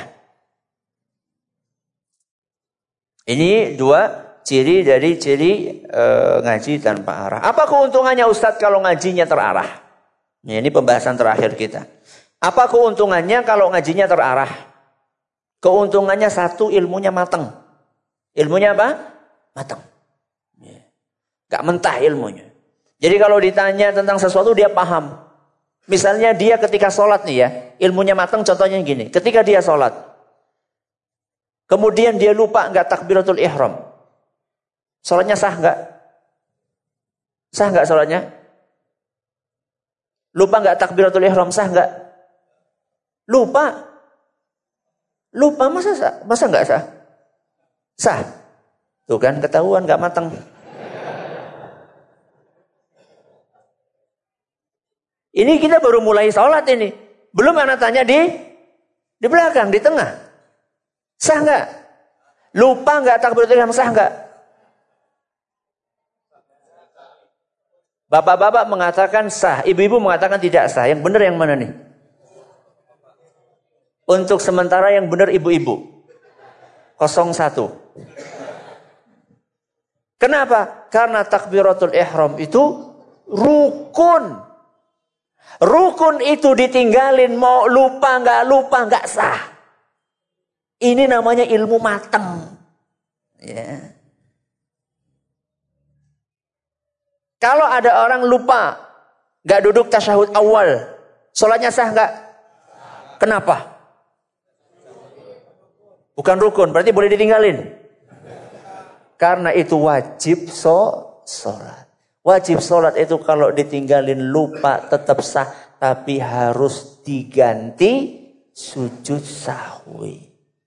Ini dua ciri dari ciri e, ngaji tanpa arah. Apa keuntungannya Ustadz kalau ngajinya terarah? Nah, ini pembahasan terakhir kita. Apa keuntungannya kalau ngajinya terarah? Keuntungannya satu, ilmunya matang. Ilmunya apa? Matang. Gak mentah ilmunya. Jadi kalau ditanya tentang sesuatu dia paham. Misalnya dia ketika sholat nih ya, ilmunya matang contohnya gini. Ketika dia sholat, kemudian dia lupa nggak takbiratul ihram. Sholatnya sah nggak? Sah nggak sholatnya? Lupa nggak takbiratul ihram, sah nggak? Lupa. Lupa masa sah? Masa nggak sah? Sah. Tuh kan ketahuan nggak matang. Ini kita baru mulai sholat ini. Belum anak tanya di di belakang, di tengah. Sah nggak? Lupa nggak takbiratul ihram, sah nggak? Bapak-bapak mengatakan sah, ibu-ibu mengatakan tidak sah. Yang benar yang mana nih? Untuk sementara yang benar ibu-ibu. nol satu. Kenapa? Karena takbiratul ihram itu rukun. Rukun itu ditinggalin, mau lupa nggak lupa nggak sah. Ini namanya ilmu matang. Ya. Kalau ada orang lupa, gak duduk tasyahud awal, sholatnya sah gak? Kenapa? Bukan rukun, berarti boleh ditinggalin. Karena itu wajib so, sholat. Wajib sholat itu kalau ditinggalin lupa tetap sah, tapi harus diganti sujud sahwi.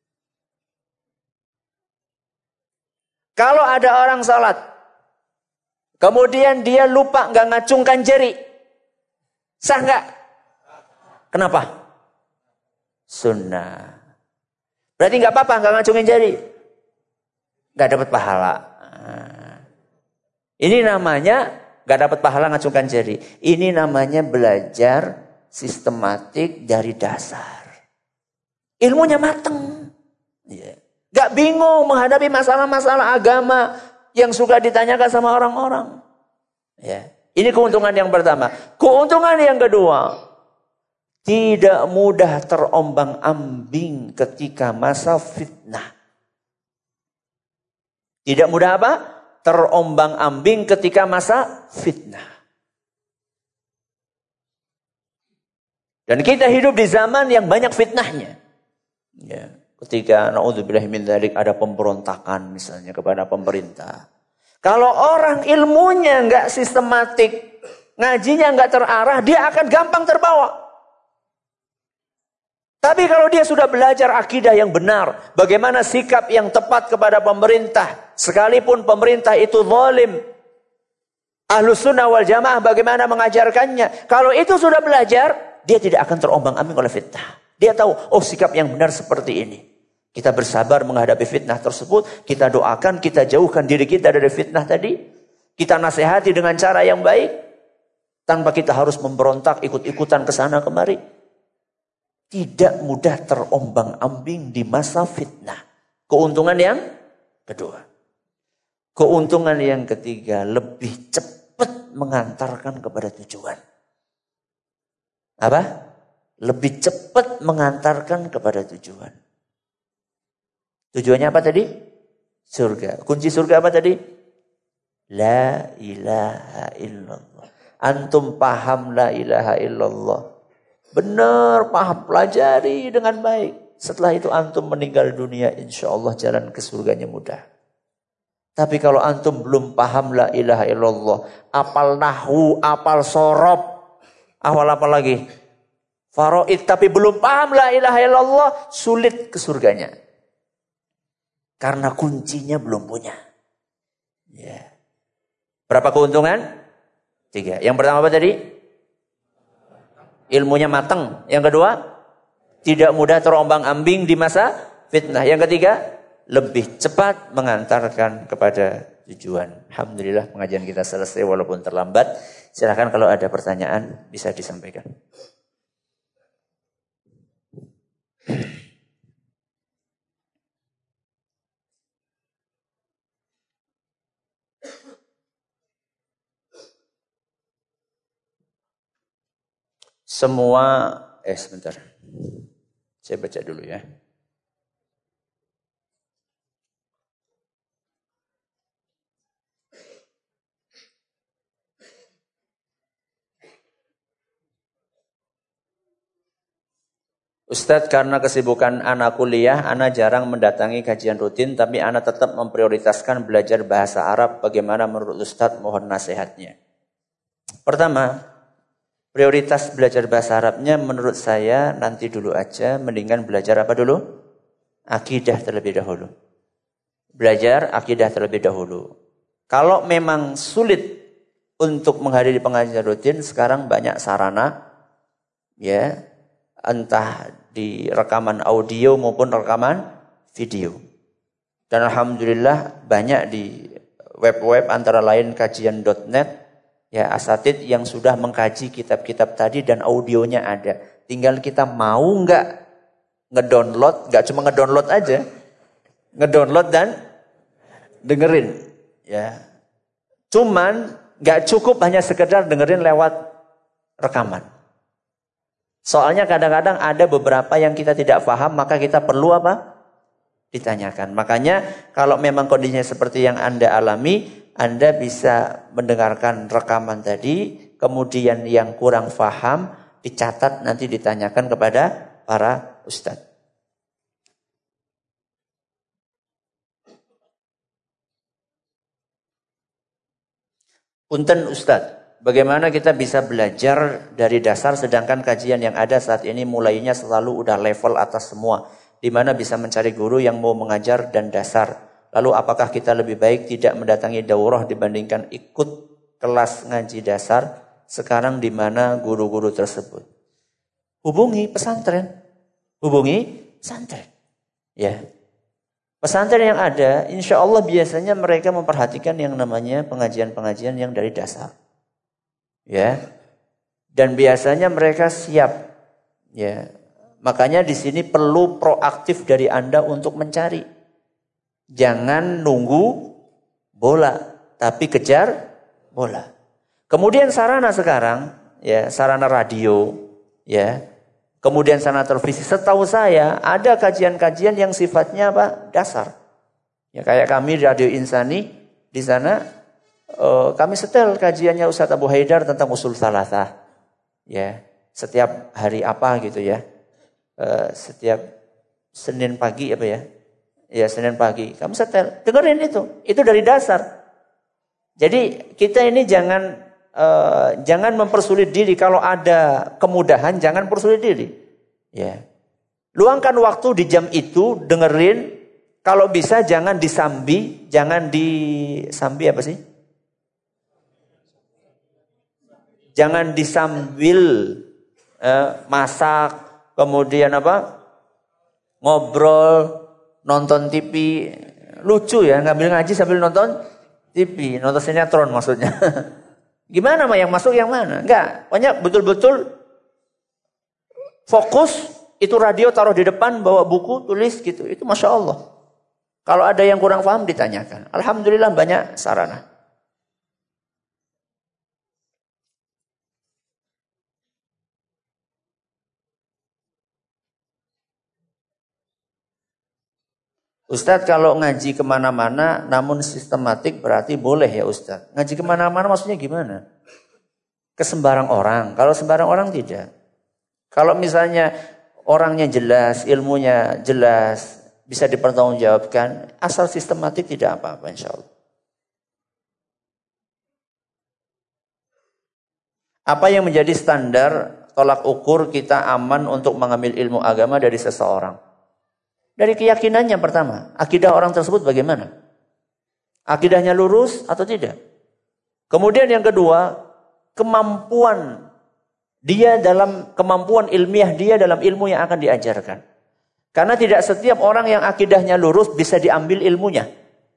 Kalau ada orang sholat, kemudian dia lupa nggak ngacungkan jari. Sah nggak? Kenapa? Sunnah. Berarti nggak apa-apa nggak ngacungin jari. Nggak dapat pahala. Nah, ini namanya nggak dapat pahala ngacungkan jari. Ini namanya belajar sistematik dari dasar. Ilmunya mateng. Yeah. Nggak bingung menghadapi masalah-masalah agama yang suka ditanyakan sama orang-orang. Ya. Ini keuntungan yang pertama. Keuntungan yang kedua, tidak mudah terombang-ambing ketika masa fitnah. Tidak mudah apa? Terombang-ambing ketika masa fitnah. Dan kita hidup di zaman yang banyak fitnahnya. Ya, ketika naudzubillahi min dzalik ada pemberontakan misalnya kepada pemerintah. Kalau orang ilmunya nggak sistematik, ngajinya nggak terarah, dia akan gampang terbawa. Tapi kalau dia sudah belajar akidah yang benar, bagaimana sikap yang tepat kepada pemerintah, sekalipun pemerintah itu zalim, Ahlus Sunnah wal Jamaah bagaimana mengajarkannya. Kalau itu sudah belajar, dia tidak akan terombang-ambing oleh fitnah. Dia tahu, oh sikap yang benar seperti ini. Kita bersabar menghadapi fitnah tersebut. Kita doakan, kita jauhkan diri kita dari fitnah tadi. Kita nasihati dengan cara yang baik. Tanpa kita harus memberontak, ikut-ikutan ke sana kemari. Tidak mudah terombang-ambing di masa fitnah. Keuntungan yang kedua. Keuntungan yang ketiga, lebih cepat mengantarkan kepada tujuan. Apa? Lebih cepat mengantarkan kepada tujuan. Tujuannya apa tadi? Surga. Kunci surga apa tadi? La ilaha illallah. Antum paham la ilaha illallah. Benar, paham, pelajari dengan baik. Setelah itu antum meninggal dunia, insya Allah jalan ke surganya mudah. Tapi kalau antum belum paham la ilaha illallah, apal nahwu, apal sorob, awal apa lagi? Faraid, tapi belum paham la ilaha illallah, sulit ke surganya. Karena kuncinya belum punya. Ya. Berapa keuntungan? Tiga. Yang pertama apa tadi? Ilmunya matang. Yang kedua, tidak mudah terombang-ambing di masa fitnah. Yang ketiga, lebih cepat mengantarkan kepada tujuan. Alhamdulillah pengajian kita selesai walaupun terlambat. Silakan kalau ada pertanyaan bisa disampaikan. Semua, eh sebentar, saya baca dulu ya. Ustadz, karena kesibukan anak kuliah, anak jarang mendatangi kajian rutin, tapi anak tetap memprioritaskan belajar bahasa Arab. Bagaimana menurut Ustadz? Mohon nasihatnya. Pertama, prioritas belajar bahasa Arabnya menurut saya nanti dulu aja. Mendingan belajar apa dulu? Akidah terlebih dahulu. Belajar akidah terlebih dahulu. Kalau memang sulit untuk menghadiri pengajian rutin, sekarang banyak sarana, ya, entah di rekaman audio maupun rekaman video. Dan alhamdulillah banyak di web-web antara lain kajian dot net, ya, asatid yang sudah mengkaji kitab-kitab tadi dan audionya ada. Tinggal kita mau nggak ngedownload, nggak cuma ngedownload aja, ngedownload dan dengerin, ya. Cuman nggak cukup hanya sekedar dengerin lewat rekaman. Soalnya kadang-kadang ada beberapa yang kita tidak paham, maka kita perlu apa? Ditanyakan. Makanya kalau memang kondisinya seperti yang Anda alami, Anda bisa mendengarkan rekaman tadi, kemudian yang kurang paham dicatat, nanti ditanyakan kepada para ustadz. Punten Ustadz, bagaimana kita bisa belajar dari dasar sedangkan kajian yang ada saat ini mulainya selalu udah level atas semua. Di mana bisa mencari guru yang mau mengajar dan dasar. Lalu apakah kita lebih baik tidak mendatangi daurah dibandingkan ikut kelas ngaji dasar? Sekarang di mana guru-guru tersebut? Hubungi pesantren. Hubungi pesantren. Ya. Pesantren yang ada, insya Allah biasanya mereka memperhatikan yang namanya pengajian-pengajian yang dari dasar. Ya, dan biasanya mereka siap. Ya, makanya di sini perlu proaktif dari Anda untuk mencari. Jangan nunggu bola, tapi kejar bola. Kemudian sarana sekarang, ya, sarana radio, ya. Kemudian sarana televisi. Setahu saya ada kajian-kajian yang sifatnya apa? Dasar. Ya kayak kami Radio Insani di sana uh, kami setel kajiannya Ustadz Abu Haidar tentang usul salasah. Ya, setiap hari apa gitu ya. Uh, setiap Senin pagi apa ya? Ya, Senin pagi. Kami setel. Dengerin itu. Itu dari dasar. Jadi kita ini jangan uh, jangan mempersulit diri. Kalau ada kemudahan jangan persulit diri. Ya. Luangkan waktu di jam itu dengerin. Kalau bisa jangan disambi, jangan disambi apa sih? Jangan disambil eh, masak, kemudian apa? Ngobrol, nonton T V. Lucu ya, ngambil ngaji sambil nonton T V, nonton sinetron maksudnya. Gimana mah yang masuk yang mana? Enggak, pokoknya betul-betul fokus, itu radio taruh di depan, bawa buku, tulis gitu. Itu Masya Allah. Kalau ada yang kurang paham ditanyakan. Alhamdulillah banyak sarana. Ustadz kalau ngaji kemana-mana namun sistematik berarti boleh ya Ustadz. Ngaji kemana-mana maksudnya gimana? Ke sembarang orang. Kalau sembarang orang tidak. Kalau misalnya orangnya jelas, ilmunya jelas, bisa dipertanggungjawabkan, asal sistematik tidak apa-apa insya Allah. Apa yang menjadi standar tolak ukur kita aman untuk mengambil ilmu agama dari seseorang? Dari keyakinannya pertama, akidah orang tersebut bagaimana? Akidahnya lurus atau tidak? Kemudian yang kedua, kemampuan dia dalam kemampuan ilmiah dia dalam ilmu yang akan diajarkan. Karena tidak setiap orang yang akidahnya lurus bisa diambil ilmunya.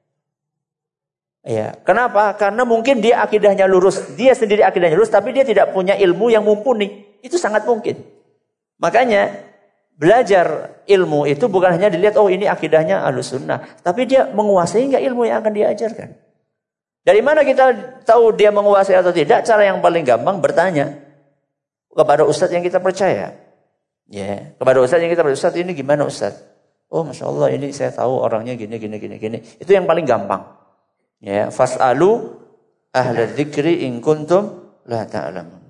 Ya, kenapa? Karena mungkin dia akidahnya lurus, dia sendiri akidahnya lurus, tapi dia tidak punya ilmu yang mumpuni. Itu sangat mungkin. Makanya belajar ilmu itu bukan hanya dilihat, oh ini akidahnya Ahlussunnah, tapi dia menguasai nggak ilmu yang akan diajarkan. Dari mana kita tahu dia menguasai atau tidak? Cara yang paling gampang bertanya kepada ustadz yang kita percaya. Ya, kepada ustadz yang kita percaya, ustadz ini gimana ustadz? Oh Masya Allah ini saya tahu orangnya gini, gini, gini, gini. Itu yang paling gampang. Ya, fas'alu ahla dzikri in kuntum la ta'lamun.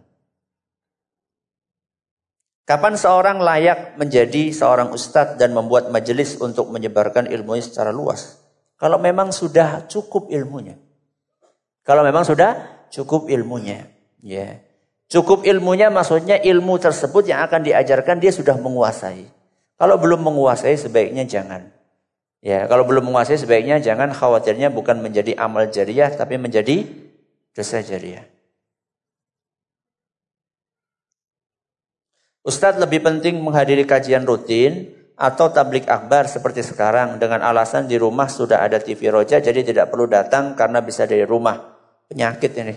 Kapan seorang layak menjadi seorang ustadz dan membuat majelis untuk menyebarkan ilmunya secara luas? Kalau memang sudah cukup ilmunya. Kalau memang sudah cukup ilmunya. Ya. Cukup ilmunya maksudnya ilmu tersebut yang akan diajarkan dia sudah menguasai. Kalau belum menguasai sebaiknya jangan. Ya, kalau belum menguasai sebaiknya jangan, khawatirnya bukan menjadi amal jariyah tapi menjadi dosa jariyah. Ustadz lebih penting menghadiri kajian rutin atau tablik akbar seperti sekarang dengan alasan di rumah sudah ada T V Roja jadi tidak perlu datang karena bisa dari rumah. Penyakit ini.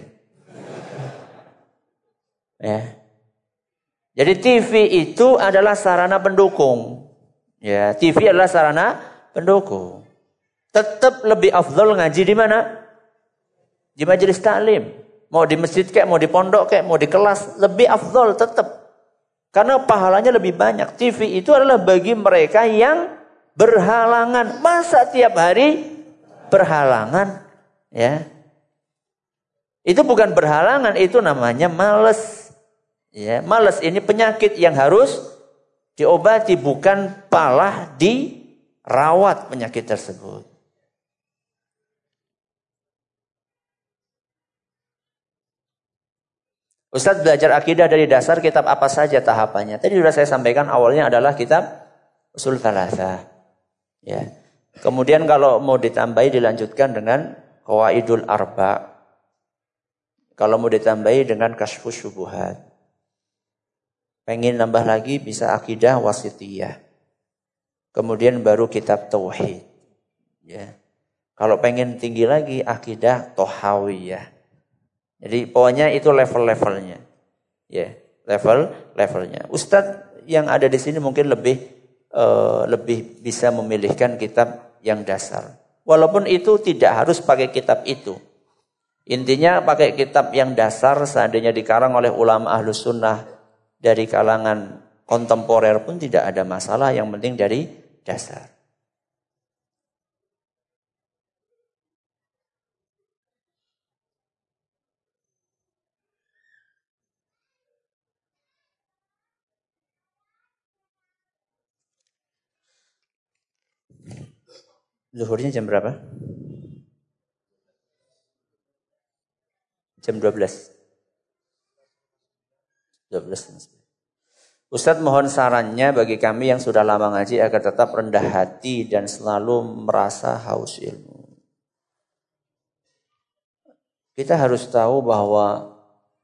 Ya. Jadi T V itu adalah sarana pendukung. Ya, T V adalah sarana pendukung. Tetap lebih afdol ngaji di mana? Di majelis taklim. Mau di masjid kayak, mau di pondok kayak, mau di kelas, lebih afdol tetap. Karena pahalanya lebih banyak. T V itu adalah bagi mereka yang berhalangan. Masa tiap hari berhalangan? Ya. Itu bukan berhalangan, itu namanya malas. Ya, malas ini penyakit yang harus diobati, bukan palah dirawat penyakit tersebut. Ustadz belajar akidah dari dasar kitab apa saja tahapannya? Tadi sudah saya sampaikan awalnya adalah kitab Ushul Tsalatsah. Ya. Kemudian kalau mau ditambahi dilanjutkan dengan Qawaidul Arba'. Kalau mau ditambahi dengan Kasyfus Syubuhat. Pengen nambah lagi bisa akidah wasitiyah. Kemudian baru kitab tauhid. Ya. Kalau pengen tinggi lagi akidah tohawiyah. Jadi pokoknya itu level-levelnya. Ya, level-levelnya. Ustadz yang ada di sini mungkin lebih uh, lebih bisa memilihkan kitab yang dasar. Walaupun itu tidak harus pakai kitab itu. Intinya pakai kitab yang dasar seandainya dikarang oleh ulama Ahlus Sunnah dari kalangan kontemporer pun tidak ada masalah, yang penting dari dasar. Zuhurnya jam berapa? Jam dua belas. dua belas. Ustadz mohon sarannya bagi kami yang sudah lama ngaji agar tetap rendah hati dan selalu merasa haus ilmu. Kita harus tahu bahwa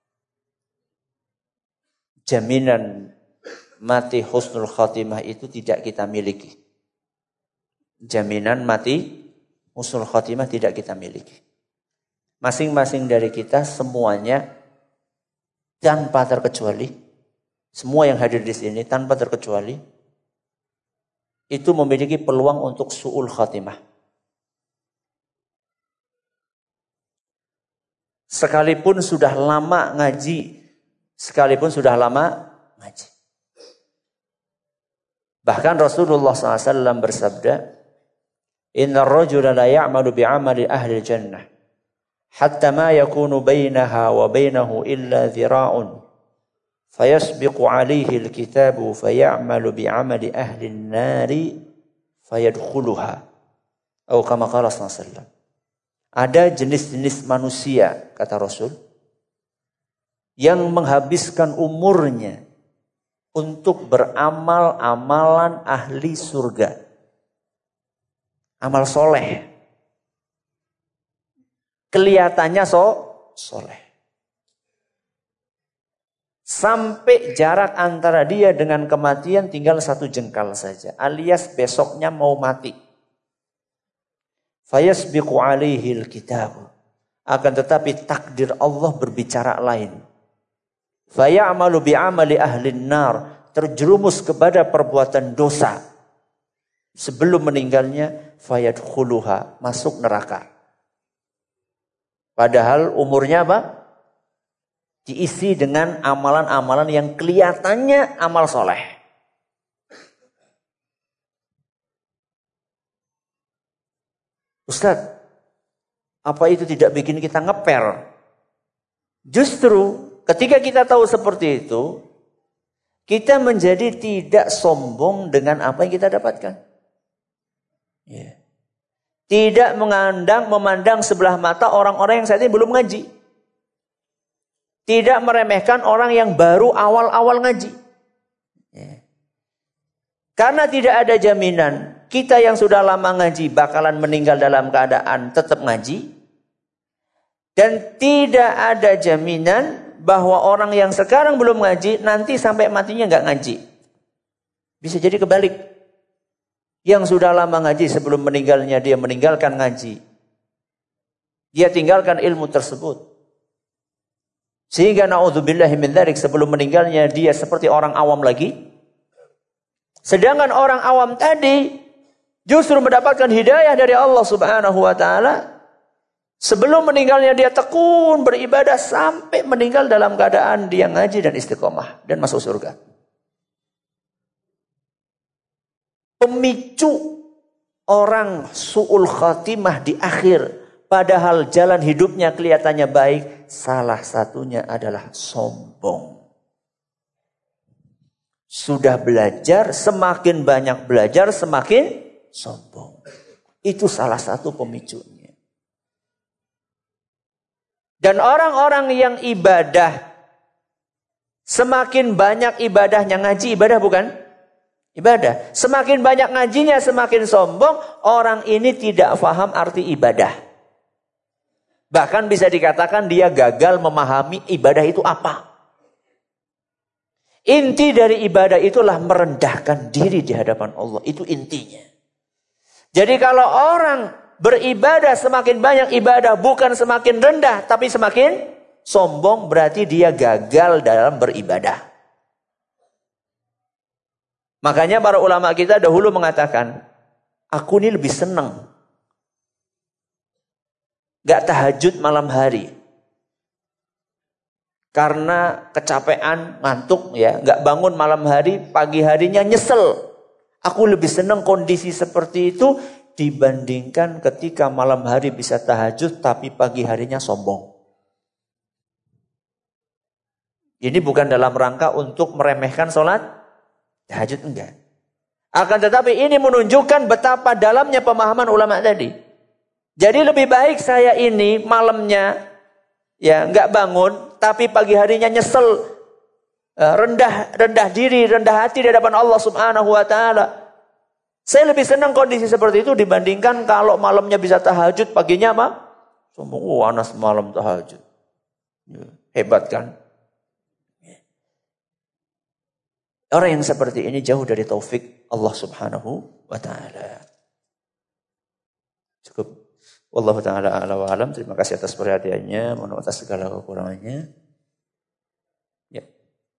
jaminan mati husnul khatimah itu tidak kita miliki. Jaminan mati husnul khatimah tidak kita miliki. Masing-masing dari kita semuanya tanpa terkecuali, semua yang hadir di sini tanpa terkecuali itu memiliki peluang untuk su'ul khatimah. Sekalipun sudah lama ngaji, sekalipun sudah lama ngaji. Bahkan Rasulullah shallallahu alaihi wasallam bersabda, "Inna ar-rajula la ya'malu bi'amali ahli jannah, hatta ma yakunu bainaha wa bainahu illa dhira'un, fayasbiqu 'alaihi al-kitabu fay'amalu bi'amali ahli an-nari fayadkhuluha." Atau kama qala sallallahu alaihi wasallam. Ada jenis-jenis manusia, kata Rasul, yang menghabiskan umurnya untuk beramal amalan ahli surga. Amal soleh. Kelihatannya so, soleh. Sampai jarak antara dia dengan kematian tinggal satu jengkal saja. Alias besoknya mau mati. Fayasbiqu alaihi al-kitab. Akan tetapi takdir Allah berbicara lain. Fayamalu bi'amali ahli nar. Terjerumus kepada perbuatan dosa. Sebelum meninggalnya, fayadkhuluha. Masuk neraka. Padahal umurnya apa? Diisi dengan amalan-amalan yang kelihatannya amal soleh. Ustaz, apa itu tidak bikin kita ngeper? Justru ketika kita tahu seperti itu, kita menjadi tidak sombong dengan apa yang kita dapatkan. Yeah. Tidak mengandang, memandang sebelah mata orang-orang yang saat ini belum ngaji. Tidak meremehkan orang yang baru awal-awal ngaji. Yeah. Karena tidak ada jaminan kita yang sudah lama ngaji bakalan meninggal dalam keadaan tetap ngaji. Dan tidak ada jaminan bahwa orang yang sekarang belum ngaji nanti sampai matinya nggak ngaji. Bisa jadi kebalik. Yang sudah lama ngaji sebelum meninggalnya dia meninggalkan ngaji. Dia tinggalkan ilmu tersebut. Sehingga na'udzubillahi min dzalik sebelum meninggalnya dia seperti orang awam lagi. Sedangkan orang awam tadi justru mendapatkan hidayah dari Allah Subhanahu wa taala. Sebelum meninggalnya dia tekun beribadah sampai meninggal dalam keadaan dia ngaji dan istiqomah dan masuk surga. Pemicu orang su'ul khatimah di akhir padahal jalan hidupnya kelihatannya baik, salah satunya adalah sombong. Sudah belajar, semakin banyak belajar, semakin sombong. Itu salah satu pemicunya. Dan orang-orang yang ibadah, semakin banyak ibadahnya, ngaji ibadah bukan? Ibadah. Semakin banyak ngajinya, semakin sombong. Orang ini tidak paham arti ibadah. Bahkan bisa dikatakan dia gagal memahami ibadah itu apa. Inti dari ibadah itulah merendahkan diri di hadapan Allah. Itu intinya. Jadi kalau orang beribadah semakin banyak ibadah bukan semakin rendah tapi semakin sombong berarti dia gagal dalam beribadah. Makanya para ulama kita dahulu mengatakan, aku ini lebih senang gak tahajud malam hari. Karena kecapean, ngantuk ya, gak bangun malam hari, pagi harinya nyesel. Aku lebih senang kondisi seperti itu dibandingkan ketika malam hari bisa tahajud tapi pagi harinya sombong. Ini bukan dalam rangka untuk meremehkan sholat tahajud, enggak. Akan tetapi ini menunjukkan betapa dalamnya pemahaman ulama tadi. Jadi lebih baik saya ini malamnya ya nggak bangun, tapi pagi harinya nyesel, rendah rendah diri, rendah hati di hadapan Allah Subhanahu wa taala. Saya lebih senang kondisi seperti itu dibandingkan kalau malamnya bisa tahajud, paginya apa? Sombong, oh anas malam tahajud. Hebat kan? Orang yang seperti ini jauh dari taufik Allah Subhanahu wa taala. Cukup. Wallahu taala a'la wa alam. Terima kasih atas perhatiannya, mohon atas segala kekurangannya. Ya.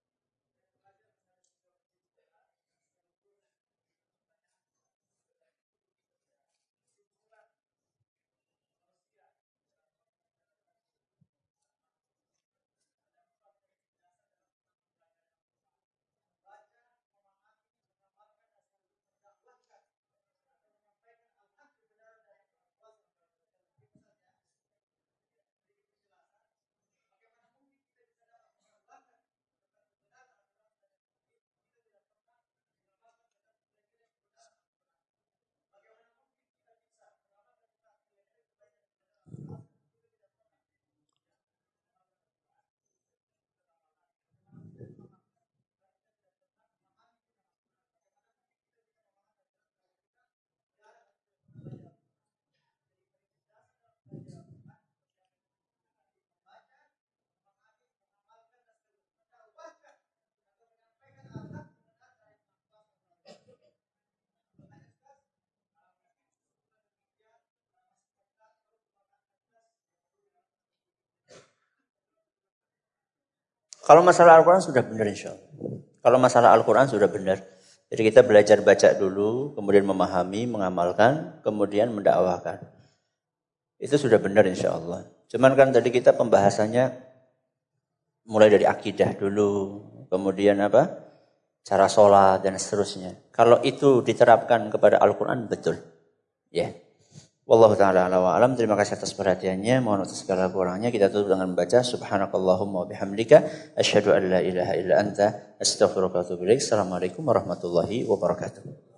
Kalau masalah Al-Quran sudah benar insya Allah. Kalau masalah Al-Quran sudah benar. Jadi kita belajar baca dulu, kemudian memahami, mengamalkan, kemudian mendakwahkan. Itu sudah benar insya Allah. Cuman kan tadi kita pembahasannya mulai dari akidah dulu, kemudian apa? Cara sholat dan seterusnya. Kalau itu diterapkan kepada Al-Quran betul. Ya. Yeah. Wallahu ta'ala ala wa alam. Terima kasih atas perhatiannya. Mohon atas segala kurangnya. Kita tutup dengan membaca subhanakallahumma wa bihamdika asyhadu an la ilaha illa anta astaghfiruka wa atubu ilaik. Assalamualaikum warahmatullahi wabarakatuh.